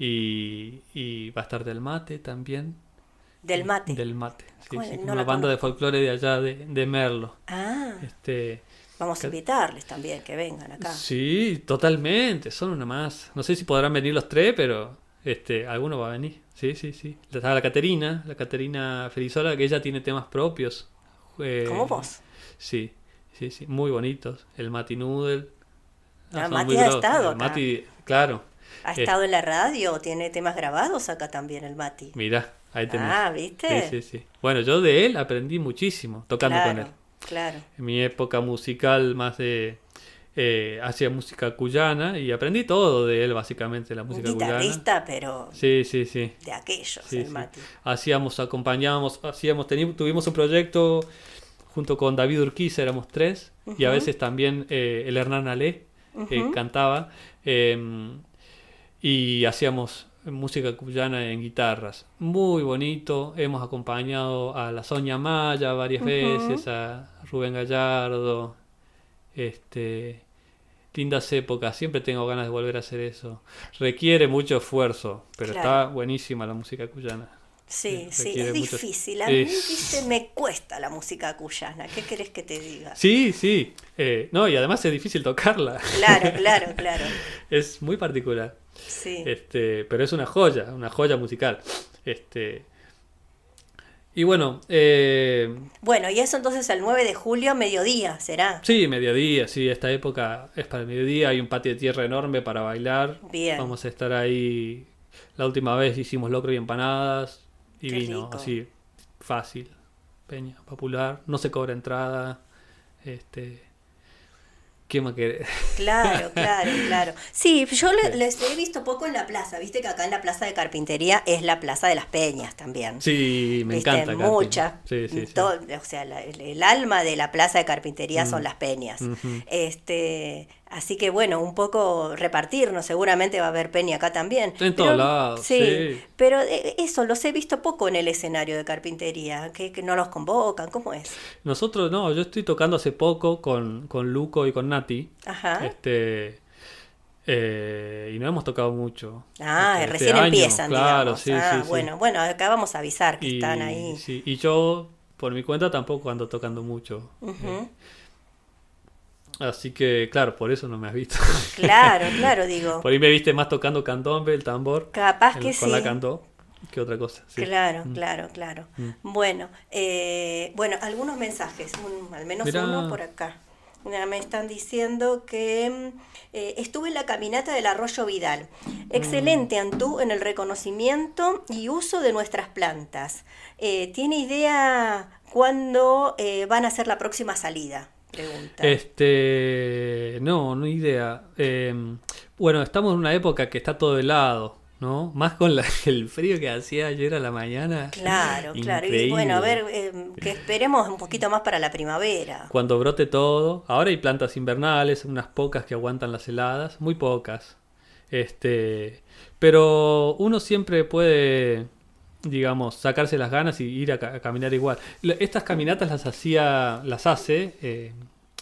y, y va a estar del mate también. Del mate. Del mate. Sí, ¿Cómo? sí, No una la banda de conozco. folclore de allá de, de Merlo. Ah, Este, vamos a que- invitarles también, que vengan acá. sí, totalmente, son una más. No sé si podrán venir los tres, pero este, alguno va a venir. Sí, sí, sí. Está la Caterina, la Caterina Ferizola, que ella tiene temas propios. Eh, ¿Como vos? Sí, sí, sí, muy bonitos. El Mati Noodle. Ah, son Mati muy ha grosos. estado El acá. Mati, claro. ¿Ha Eh, estado en la radio? ¿Tiene temas grabados acá también el Mati? Mirá, ahí tenés. Ah, ¿viste? Sí, sí, sí. Bueno, yo de él aprendí muchísimo tocando claro, con él. claro. En mi época musical más de... eh, hacía música cuyana y aprendí todo de él, básicamente, la Un música cuyana. guitarrista, pero Sí, sí, sí. de aquellos, Sí, el sí. Mati. Hacíamos, acompañábamos, hacíamos, teni- tuvimos un proyecto junto con David Urquiza, éramos tres, y a Ujú. veces también eh, el Hernán Alé eh, Ujú. cantaba, eh, y hacíamos música cuyana en guitarras. Muy bonito, hemos acompañado a la Soña Maya varias Ujú. veces, a Rubén Gallardo, este... lindas épocas, siempre tengo ganas de volver a hacer eso. Requiere mucho esfuerzo, pero Claro. está buenísima la música cuyana. Sí, sí, requiere es mucho- difícil. A mí, Eh, viste, me cuesta la música cuyana. ¿Qué querés que te diga? Sí, sí. Eh, no, y además es difícil tocarla. Claro, claro, claro. Es muy particular. Sí. Este, pero es una joya, una joya musical. Este, y bueno, eh, Bueno, y eso entonces el nueve de julio, mediodía, ¿será? sí, mediodía, sí, esta época es para el mediodía, hay un patio de tierra enorme para bailar. Bien. Vamos a estar ahí. La última vez hicimos locro y empanadas y Qué vino, rico. así, fácil. Peña popular, no se cobra entrada. Este, ¿qué más querés? Claro, claro, claro. Sí, yo le- les he visto poco en la plaza. Viste que acá en la plaza de Carpintería es la plaza de las Peñas también. Sí, me Viste, encanta. acá, mucha. Sí, sí, sí. Todo- o sea, la- el, el alma de la plaza de Carpintería Mm. son las Peñas. Ujú. Este, así que bueno, un poco repartirnos. Seguramente va a haber Peña acá también. En Pero- todos lados, Sí, sí. pero eh, eso los he visto poco en el escenario de Carpintería. Que, que no los convocan, ¿cómo es? Nosotros, no, yo estoy tocando hace poco con, con Luco y con Nati. Ajá. Este, eh, y no hemos tocado mucho. Ah, este, recién este año, empiezan, claro, digamos. sí, ah, sí, sí. bueno, bueno, acá vamos a avisar que Y, están ahí. sí, y yo, por mi cuenta, tampoco ando tocando mucho. Ujú. Eh, así que, claro, por eso no me has visto. Claro, claro, digo. Por ahí me viste más tocando candombe, el tambor, Capaz el- que con sí. la cantó, que otra cosa. Sí. Claro, Mm. claro, claro. Mm. Bueno, eh, bueno, algunos mensajes, un- al menos Mirá. uno por acá. Mira, me están diciendo que mm, eh, estuve en la caminata del Arroyo Vidal. Excelente, Antú, en el reconocimiento y uso de nuestras plantas. Eh, ¿Tiene idea cuándo eh, van a hacer la próxima salida? Pregunta. Este, no, no idea. Eh, bueno, estamos en una época que está todo helado, ¿no? Más con la- el frío que hacía ayer a la mañana. Claro, claro. Y Increíble. bueno, a ver, eh, que esperemos un poquito más para la primavera. Cuando brote todo. Ahora hay plantas invernales, unas pocas que aguantan las heladas, muy pocas. Este, pero uno siempre puede, digamos, sacarse las ganas y ir a, ca- a caminar igual. La- Estas caminatas las hacía, las hace eh,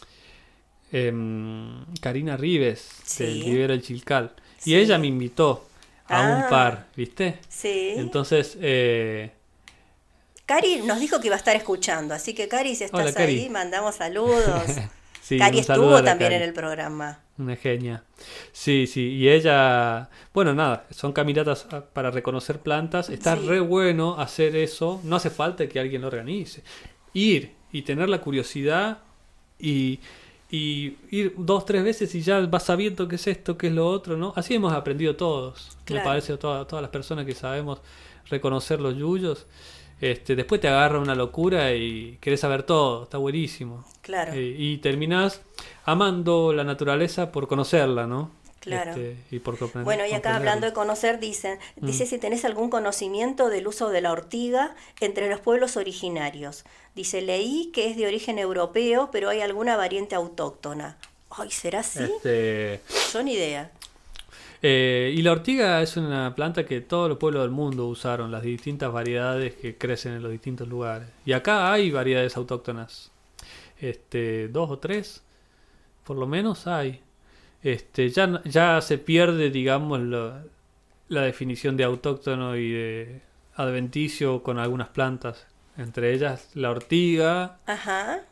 em, Karina Rives, Sí. del Vivero El Chilcal. Y Sí. ella me invitó a Ah. un par, ¿viste? Sí. Entonces, eh, Cari nos dijo que iba a estar escuchando, así que Cari, si estás Hola, Cari. ahí, mandamos saludos. sí, Cari un saludo estuvo a la también Cari. en el programa. Una genia. Sí, sí. Y ella, bueno, nada, son caminatas ah, para reconocer plantas. Está Sí. re bueno hacer eso. No hace falta que alguien lo organice. Ir y tener la curiosidad y, y ir dos, tres veces y ya vas sabiendo qué es esto, qué es lo otro, ¿no? Así hemos aprendido todos. Claro. Me parece, toda- todas las personas que sabemos reconocer los yuyos. Este, después te agarra una locura y querés saber todo. Está buenísimo. Claro, Eh, y terminás amando la naturaleza por conocerla, ¿no? Claro. Este, y por comprender. bueno, y acá hablando de conocer, dicen, Mm. dice si tenés algún conocimiento del uso de la ortiga entre los pueblos originarios. Dice, leí que es de origen europeo, pero hay alguna variante autóctona. Ay, ¿será así? Este, Yo ni idea. eh, y la ortiga es una planta que todos los pueblos del mundo usaron, las distintas variedades que crecen en los distintos lugares. Y acá hay variedades autóctonas. Este, dos o tres, por lo menos hay. Este, ya, n- ya se pierde, digamos, lo- la definición de autóctono y de adventicio con algunas plantas. Entre ellas la ortiga Ajá.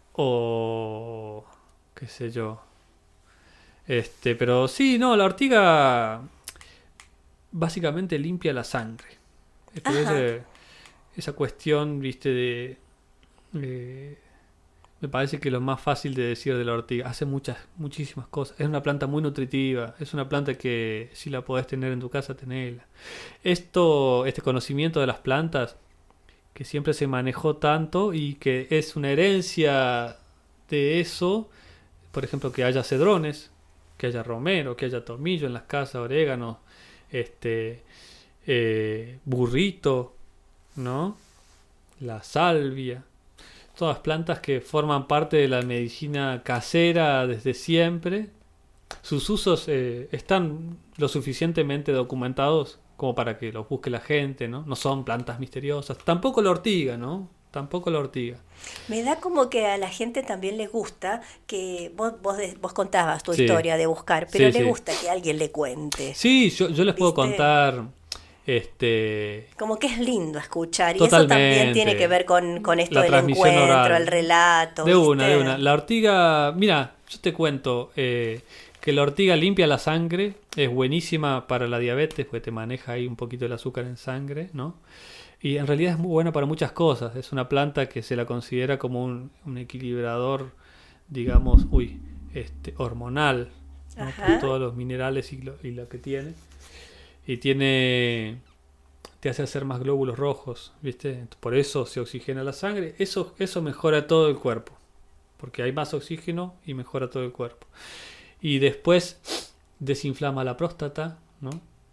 o qué sé yo. Este, pero sí, no, la ortiga básicamente limpia la sangre. Este, Ajá. ese- esa cuestión, viste, de... eh, me parece que lo más fácil de decir de la ortiga. Hace muchas, muchísimas cosas. Es una planta muy nutritiva. Es una planta que si la podés tener en tu casa, tenela. Esto, este conocimiento de las plantas, que siempre se manejó tanto y que es una herencia de eso, por ejemplo, que haya cedrones, que haya romero, que haya tomillo en las casas, orégano, este, eh, burrito, ¿no? La salvia. Todas plantas que forman parte de la medicina casera desde siempre. Sus usos eh, están lo suficientemente documentados como para que los busque la gente, ¿no? No son plantas misteriosas. Tampoco la ortiga, ¿no? Tampoco la ortiga. Me da como que a la gente también le gusta que vos, vos, de- vos contabas tu Sí. historia de buscar, pero Sí, le sí. gusta que alguien le cuente. Sí, yo, yo les puedo ¿Viste? contar, este, Como que es lindo escuchar y eso también Totalmente. tiene que ver con, con esto La del transmisión encuentro, oral. el relato. de una, ¿viste? de una. La ortiga, mira, yo te cuento eh, que la ortiga limpia la sangre, es buenísima para la diabetes porque te maneja ahí un poquito el azúcar en sangre, ¿no? Y en realidad es muy buena para muchas cosas. Es una planta que se la considera como un, un equilibrador, digamos, uy, este, hormonal, ¿no? Ajá. Por todos los minerales y lo, y lo que tiene. Y tiene, te hace hacer más glóbulos rojos, ¿viste? Por eso se oxigena la sangre. Eso, eso mejora todo el cuerpo, porque hay más oxígeno y mejora todo el cuerpo. Y después desinflama la próstata, ¿no?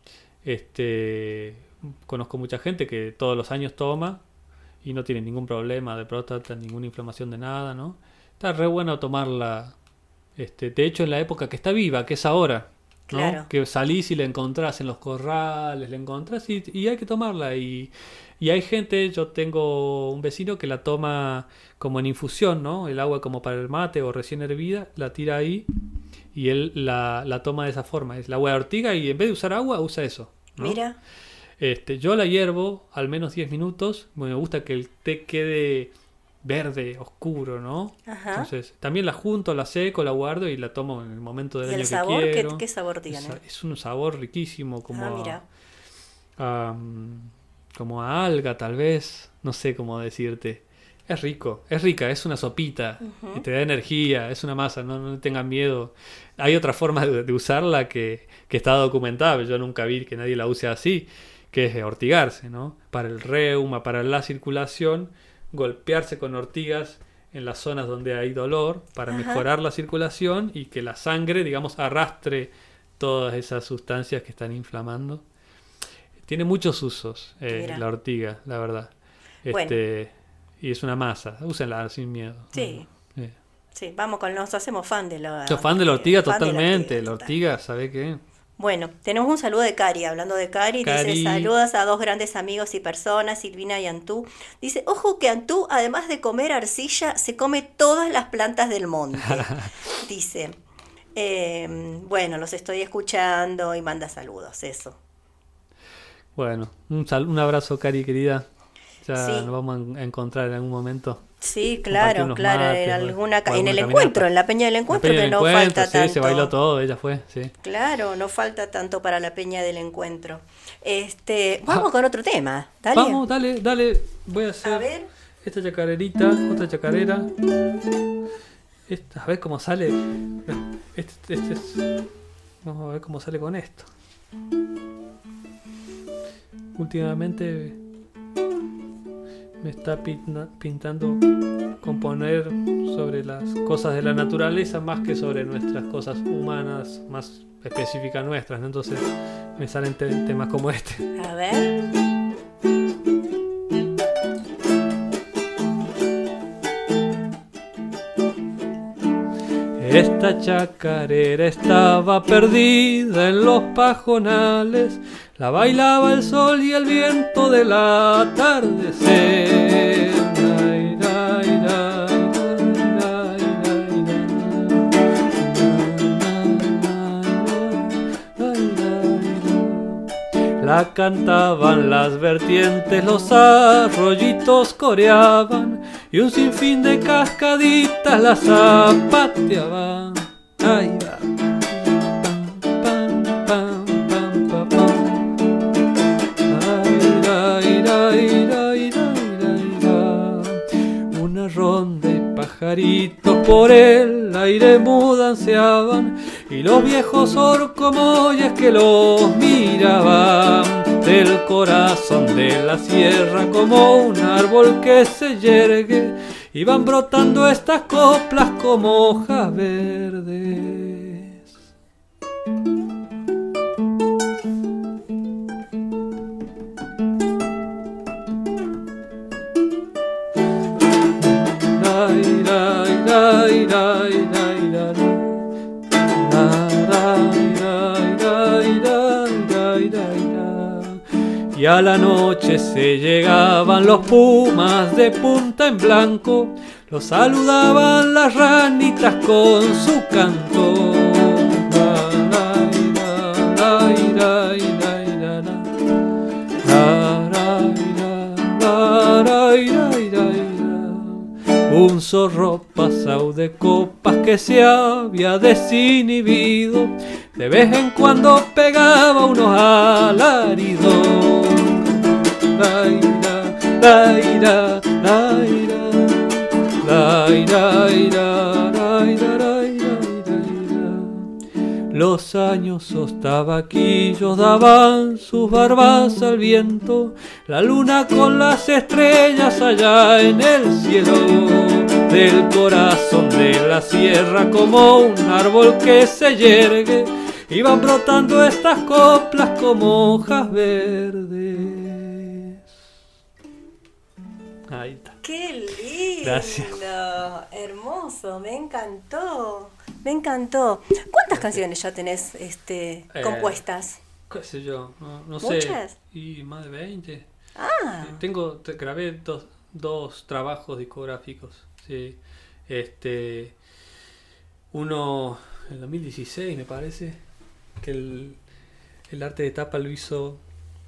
Este, conozco mucha gente que todos los años toma y no tiene ningún problema de próstata, ninguna inflamación de nada, ¿no? Está re bueno tomarla, este, de hecho en la época que está viva, que es ahora, ¿no? Claro. Que salís y la encontrás en los corrales, la encontrás y, y hay que tomarla. Y, y hay gente, yo tengo un vecino que la toma como en infusión, ¿no? El agua como para el mate o recién hervida, la tira ahí y él la, la toma de esa forma. Es el agua de ortiga y en vez de usar agua, usa eso, ¿no? Mira. Este, yo la hiervo al menos diez minutos. Me gusta que el té quede verde, oscuro, ¿no? Ajá. Entonces, también la junto, la seco, la guardo y la tomo en el momento del ¿Y año el que sabor? ¿Qué, quiero. qué sabor tiene? Es, es un sabor riquísimo, como Ah, a, mira. a, como a alga, tal vez. No sé cómo decirte. Es rico, es rica, es una sopita. Ujú. Y te da energía, es una masa, no, no tengan miedo. Hay otra forma de, de usarla que, que está documentada, yo nunca vi que nadie la use así, que es ortigarse, ¿no? Para el reuma, para la circulación, golpearse con ortigas en las zonas donde hay dolor para Ajá. mejorar la circulación y que la sangre, digamos, arrastre todas esas sustancias que están inflamando. Tiene muchos usos eh, Mira. la ortiga, la verdad. Bueno. Este, y es una masa, úsenla sin miedo. Sí. Eh. Sí, vamos con nos hacemos fan de la. Yo fan de la ortiga eh, fan de la totalmente. La total. ortiga, ¿sabe qué? Bueno, tenemos un saludo de Cari, hablando de Cari, Cari. dice saludos a dos grandes amigos y personas, Silvina y Antú. Dice, ojo que Antú, además de comer arcilla, se come todas las plantas del monte. Dice, eh, bueno, los estoy escuchando y manda saludos, eso. Bueno, un, sal- un abrazo, Cari, querida. Ya Sí. nos vamos a encontrar en algún momento. Sí, Compartir claro, unos claro, mates, en o- alguna ca- o en el alguna encuentro, caminata. en la Peña del Encuentro, La Peña que del no Encuentro, falta sí, tanto. se bailó todo, ella fue, sí. Claro, no falta tanto para la Peña del Encuentro. Este, vamos con otro tema, dale. Vamos, dale, dale. Voy a hacer A ver. esta chacarerita, otra chacarera. Esta, a ver cómo sale. Este, este es... Vamos a ver cómo sale con esto. Últimamente me está pinta- pintando componer sobre las cosas de la naturaleza más que sobre nuestras cosas humanas, más específicas nuestras, ¿no? Entonces me salen te- temas como este. A ver. Esta chacarera estaba perdida en los pajonales, la bailaba el sol y el viento del atardecer. Ay, ay, ay, ay, ay, ay, ay. La cantaban las vertientes, los arroyitos coreaban y un sinfín de cascaditas la zapateaban. Ay, va. Pam, pam, pam, pam, pam. Ay, ay, ay, ay, ay, ay, ay. Una ronda de pajaritos por el aire mudanceaban y los viejos orcomoyas que los miraban del corazón de la sierra como un árbol que se yergue, iban brotando estas coplas como hojas verdes. Ay, ay, ay, ay, ay, ay. Y a la noche se llegaban los pumas de punta en blanco, los saludaban las ranitas con su canto. Un zorro pasado de copas que se había desinhibido, de vez en cuando pegaba unos alaridos. Laira, laira, laira, laira, laira, laira, laira, laira. Los añosos tabaquillos daban sus barbas al viento, la luna con las estrellas allá en el cielo. Del corazón de la sierra como un árbol que se yergue, iban brotando estas coplas como hojas verdes. Ahí está. ¡Qué lindo! Gracias. Hermoso, me encantó. Me encantó. ¿Cuántas canciones ya tenés este, Eh, compuestas? ¿Qué sé yo? No, no sé. ¿Muchas? Y más de veinte. Ah, Tengo, te- grabé dos, dos trabajos discográficos. Sí. Este. Uno en dos mil dieciséis, me parece. Que el, el arte de tapa lo hizo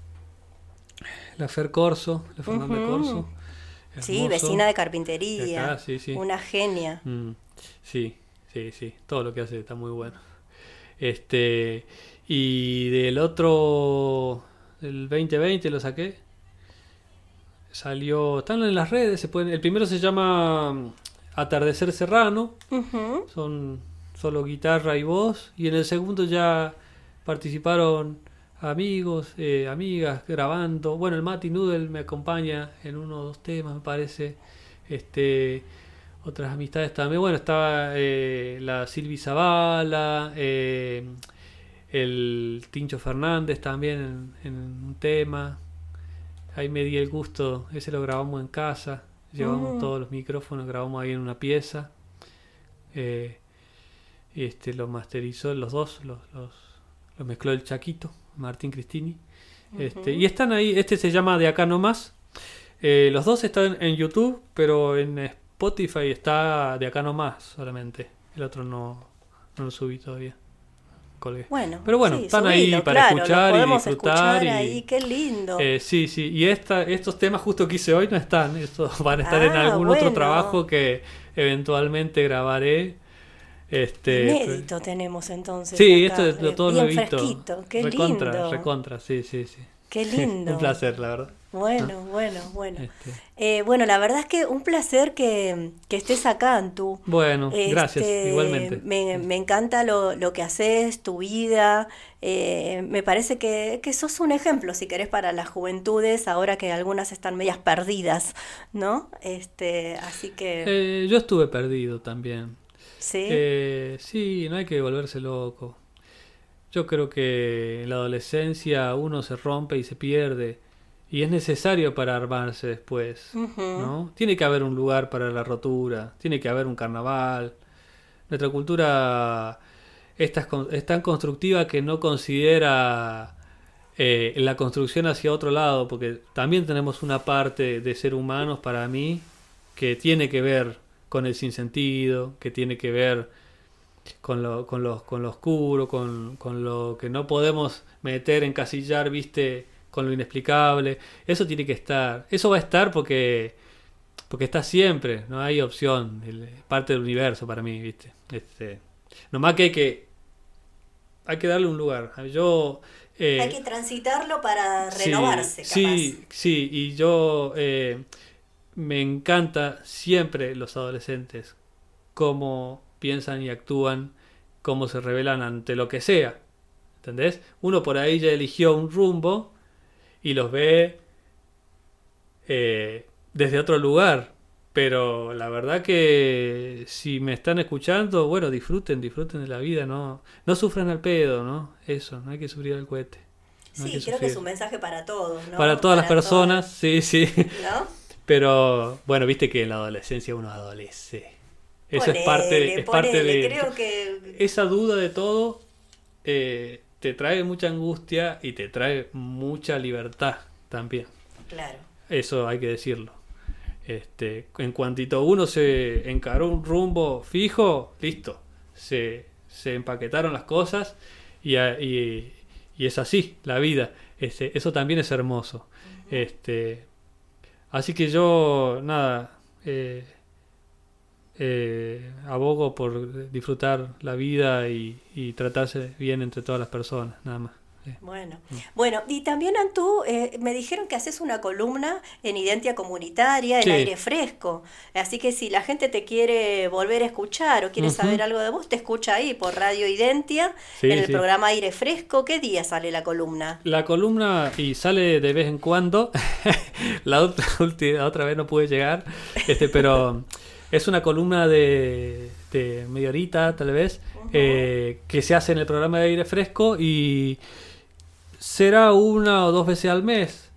la Fer Corso, la Fernanda Ujú. Corso. sí, Hermoso. vecina de De carpintería. acá, sí, sí. Una genia. Mm, sí, sí, sí. Todo lo que hace está muy bueno. Este. Y del otro. Del veinte veinte lo saqué. Salió. Están en las redes. Se pueden, el primero se llama mm, Atardecer Serrano. Ujú. Son solo guitarra y voz. Y en el segundo ya participaron amigos, eh, amigas grabando. Bueno, el Mati Noodle me acompaña en uno o dos temas, me parece. Este. Otras amistades también. Bueno, estaba eh, la Silvi Zavala, eh, el Tincho Fernández también en, en un tema. Ahí me di el gusto, ese lo grabamos en casa. Llevamos Mm. todos los micrófonos, grabamos ahí en una pieza. Eh, este lo masterizó los dos, los, los, los mezcló el Chaquito, Martín Cristini. Este, Ujú. y están ahí, este se llama De Acá Nomás. Eh, los dos están en YouTube, pero en Spotify está De Acá Nomás solamente. El otro no, no lo subí todavía. Colgué. Bueno, Pero bueno, sí, están ahí subilo, para claro, escuchar los y podemos disfrutar. escuchar y, ahí, qué lindo. eh, sí, sí. Y esta, estos temas justo que hice hoy no están. Estos van a estar en Ah, algún bueno. otro trabajo que eventualmente grabaré. Este, Inédito tenemos entonces. sí, acá, esto es lo, eh, todo bien nuevito. fresquito, qué recontra, lindo. recontra, sí, sí, sí. Qué lindo. Un placer, la verdad. Bueno, bueno, bueno. Este, Eh, bueno, la verdad es que un placer que, que estés acá, Antú. bueno, Este, gracias, igualmente. Me, me encanta lo, lo que haces, tu vida. Eh, me parece que, que sos un ejemplo, si querés, para las juventudes, ahora que algunas están medias perdidas, ¿no? Este, así que, Eh, yo estuve perdido también. sí. Eh, sí, no hay que volverse loco. Yo creo que en la adolescencia uno se rompe y se pierde. Y es necesario para armarse después, Ujú. ¿no? Tiene que haber un lugar para la rotura, tiene que haber un carnaval. Nuestra cultura es tan, es tan constructiva que no considera eh, la construcción hacia otro lado, porque también tenemos una parte de ser humanos, para mí, que tiene que ver con el sinsentido, que tiene que ver con lo, con lo, con lo oscuro, con, con lo que no podemos meter, encasillar, viste, con lo inexplicable. Eso tiene que estar. Eso va a estar porque porque está siempre, no hay opción. El, parte del universo para mí, viste. Este, nomás que hay que hay que darle un lugar. Yo eh, Hay que transitarlo para sí, renovarse, capaz. sí, sí, y yo eh, me encanta siempre los adolescentes, cómo piensan y actúan, cómo se revelan ante lo que sea. ¿Entendés? Uno por ahí ya eligió un rumbo y los ve eh, desde otro lugar. Pero la verdad que si me están escuchando, bueno, disfruten, disfruten de la vida, no, no sufran al pedo, ¿no? Eso, no hay que sufrir al cohete. No hay Sí, que creo que es sufrir. un mensaje para todos, ¿no? Para todas las Para personas, sí, sí. todas, ¿no? Pero bueno, viste que en la adolescencia uno adolece. Eso es parte, Ponele, es parte ponele, de creo que esa duda de todo. eh, te trae mucha angustia y te trae mucha libertad también. claro. Eso hay que decirlo. Este, en cuantito uno se encaró un rumbo fijo, listo. Se, se empaquetaron las cosas y, a- y, y es así la vida. Este, eso también es hermoso. Este, así que yo, nada, eh, eh, abogo por disfrutar la vida y, y tratarse bien entre todas las personas, nada más. Sí. Bueno, bueno, y también Antú, eh, me dijeron que haces una columna en Identia Comunitaria, en Sí. Aire Fresco, así que si la gente te quiere volver a escuchar o quiere Ujú. saber algo de vos, te escucha ahí por Radio Identia, Sí, en el sí. programa Aire Fresco. ¿Qué día sale la columna? La columna, y sale de vez en cuando, la otra, ulti- la otra vez no pude llegar, este, pero es una columna de, de media horita tal vez, eh, que se hace en el programa de Aire Fresco y será una o dos veces al mes.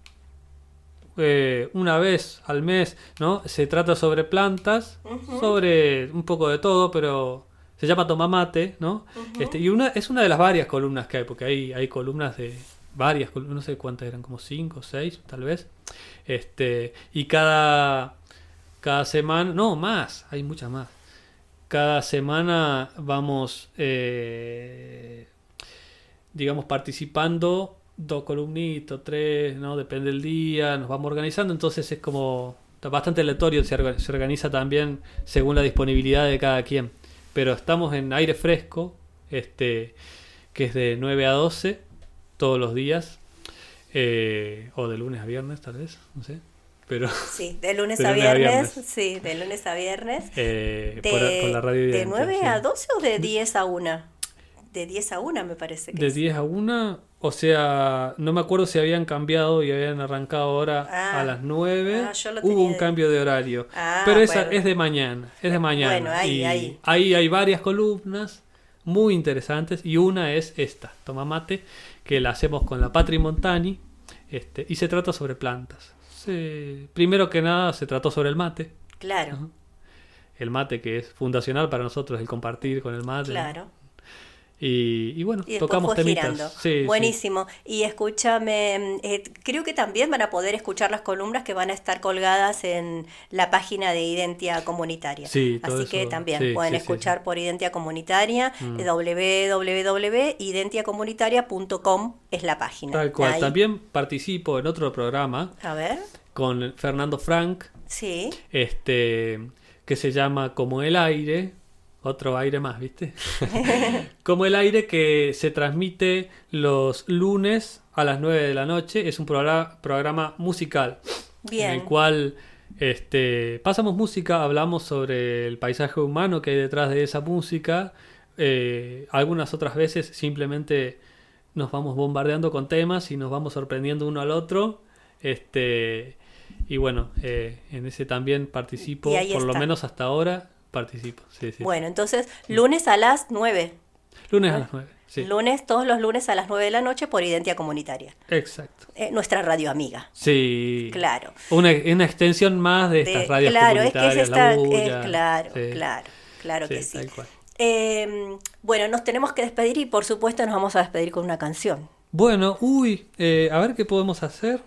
Eh, una vez al mes, ¿no? Se trata sobre plantas, Ujú. sobre un poco de todo, pero se llama Toma Mate, ¿no? Ujú. Este, y una es una de las varias columnas que hay, porque hay, hay columnas de varias, col- no sé cuántas eran, como cinco, seis, tal vez. Este, y cada cada semana, no, más, hay muchas más. Cada semana vamos, eh, digamos, participando dos columnitos, tres, ¿no? Depende del día, nos vamos organizando, entonces es como bastante aleatorio, se, orga- se organiza también según la disponibilidad de cada quien. Pero estamos en Aire Fresco, este, que es de nueve a doce todos los días, eh, o de lunes a viernes tal vez, no sé, pero Sí, de lunes De a lunes a viernes, viernes. sí, de lunes a viernes. eh, De, por, por la radio ¿De Identia, nueve sí. a doce o de diez a una? De diez a una me parece que De es. diez a una, o sea, no me acuerdo si habían cambiado y habían arrancado ahora Ah, a las nueve. ah, yo lo Hubo tenía un de- cambio de horario. Ah, Pero esa bueno. es de mañana, es de mañana. Bueno, ahí, y ahí. ahí hay varias columnas muy interesantes y una es esta, Toma Mate, que la hacemos con la Patri Montani, este, y se trata sobre plantas. Se- primero que nada se trató sobre el mate. Claro, Ajá. El mate que es fundacional para nosotros, el compartir con el mate, ¿no? claro. Y, y bueno, Y después tocamos fue temitas. girando. Sí, sí. Buenísimo. Y escúchame, eh, creo que también van a poder escuchar las columnas que van a estar colgadas en la página de Identia Comunitaria. Sí, todo Así que eso, también sí, pueden sí, sí, escuchar sí. por Identia Comunitaria, Mm. w w w punto identia comunitaria punto com es la página. Tal cual. Ahí. También participo en otro programa A ver, con Fernando Frank, sí. este, que se llama Como el Aire. Otro aire más, ¿viste? Como el Aire, que se transmite los lunes a las nueve de la noche. Es un programa, programa musical. Bien. En el cual este, pasamos música, hablamos sobre el paisaje humano que hay detrás de esa música. Eh, algunas otras veces simplemente nos vamos bombardeando con temas y nos vamos sorprendiendo uno al otro. Este, y bueno, eh, en ese también participo, Y ahí por lo está. menos hasta ahora participo. Sí, sí. Bueno, entonces, lunes a las nueve. Lunes a las nueve. Sí, Lunes, todos los lunes a las nueve de la noche por Identia Comunitaria. exacto. Eh, nuestra radio amiga. Sí. Claro. Una, una extensión más de estas De- radios claro, es que es comunitarias, esta, la es bulla. claro, Sí. claro, claro que Sí, sí. tal cual. Eh, bueno, nos tenemos que despedir y por supuesto nos vamos a despedir con una canción. Bueno, uy, eh, a ver qué podemos hacer.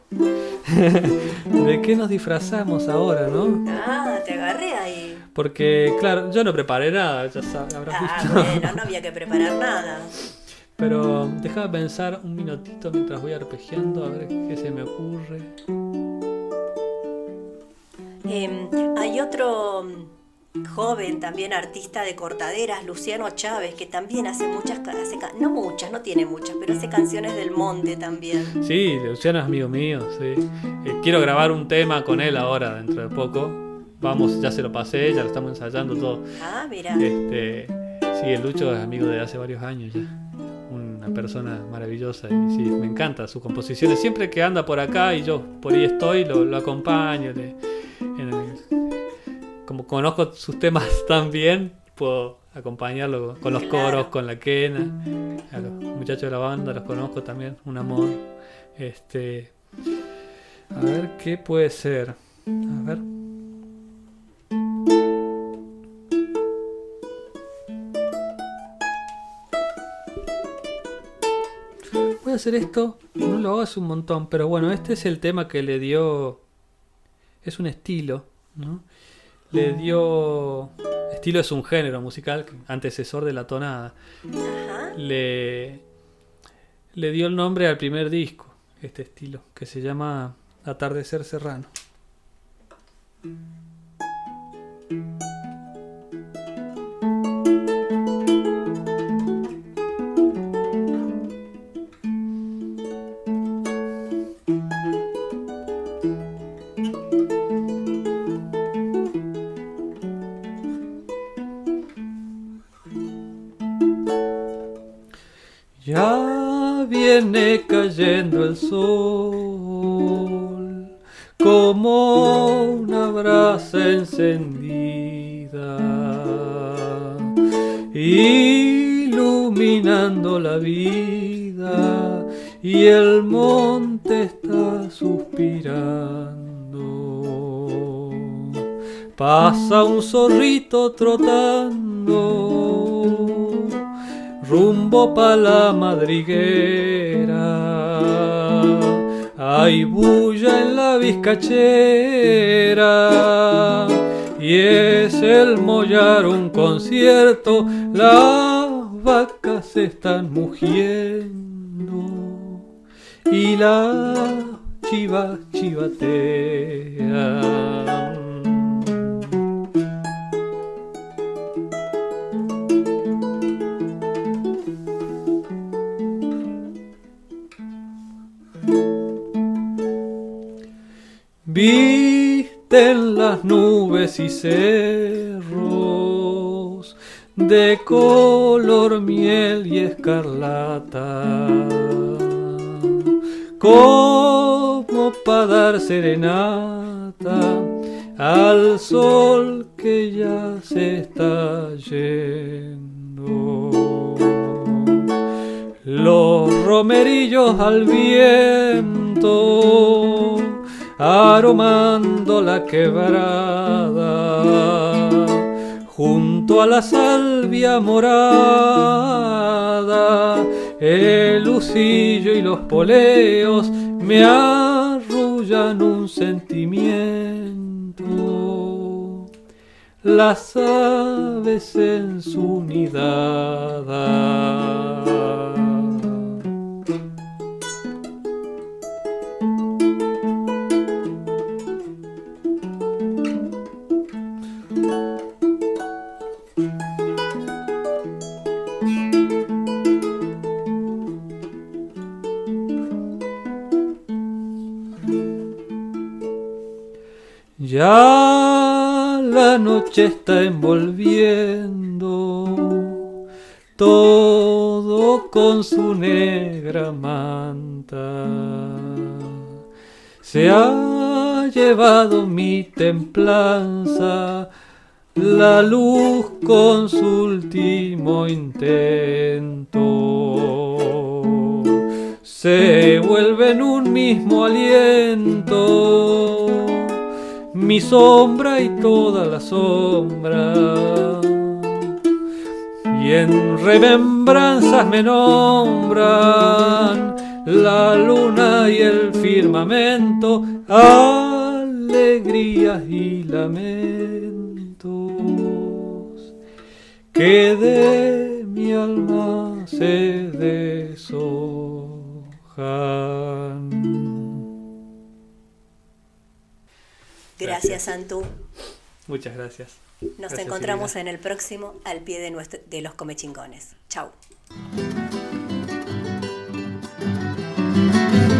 ¿De qué nos disfrazamos ahora, no? Ah, te agarré ahí. Porque, claro, yo no preparé nada, ya sabes, habrás Ah, visto. bueno, no había que preparar nada. Pero déjame pensar un minutito mientras voy arpegiando a ver qué se me ocurre. Eh, hay otro mm, joven también artista de cortaderas, Luciano Chávez, que también hace muchas, ca- hace ca- no muchas, no tiene muchas, pero hace canciones del monte también. Sí, Luciano es amigo mío, sí. Eh, quiero grabar un tema con él ahora, dentro de poco. Vamos, ya se lo pasé, ya lo estamos ensayando todo. Ah, mira. Este, sí, el Lucho es amigo de hace varios años ya. Una persona maravillosa y sí, me encanta sus composiciones. Siempre que anda por acá y yo por ahí estoy, lo, lo acompaño. le- en el- como conozco sus temas tan bien, puedo acompañarlo con los Claro. coros, con la quena. A los muchachos de la banda los conozco también, un amor. Este, a ver qué puede ser. A ver. Voy a hacer esto, no lo hago hace un montón, pero bueno, este es el tema que le dio, es un estilo, ¿no? Le dio, estilo es un género musical, antecesor de la tonada, Ajá. le, le dio el nombre al primer disco, este estilo, que se llama Atardecer Serrano. viene cayendo el sol como una brasa encendida, iluminando la vida, y el monte está suspirando. Pasa un zorrito trotando rumbo pa' la madriguera. Hay bulla en la vizcachera y es el mollar un concierto. Las vacas se están mugiendo y las chivas chivatean. Visten las nubes y cerros de color miel y escarlata, como pa' dar serenata al sol que ya se está yendo. Los romerillos al viento aromando la quebrada, junto a la salvia morada, el lucillo y los poleos me arrullan un sentimiento. Las aves en su nidada. Ya la noche está envolviendo todo con su negra manta. Se ha llevado mi templanza, la luz con su último intento. Se vuelve en un mismo aliento mi sombra y toda la sombra, y en remembranzas me nombran la luna y el firmamento, alegrías y lamentos que de mi alma se deshojan. Gracias, Santu. Muchas gracias. Nos Gracias, encontramos Silvia. en el próximo Al pie de, nuestro, de los Comechingones. Chau.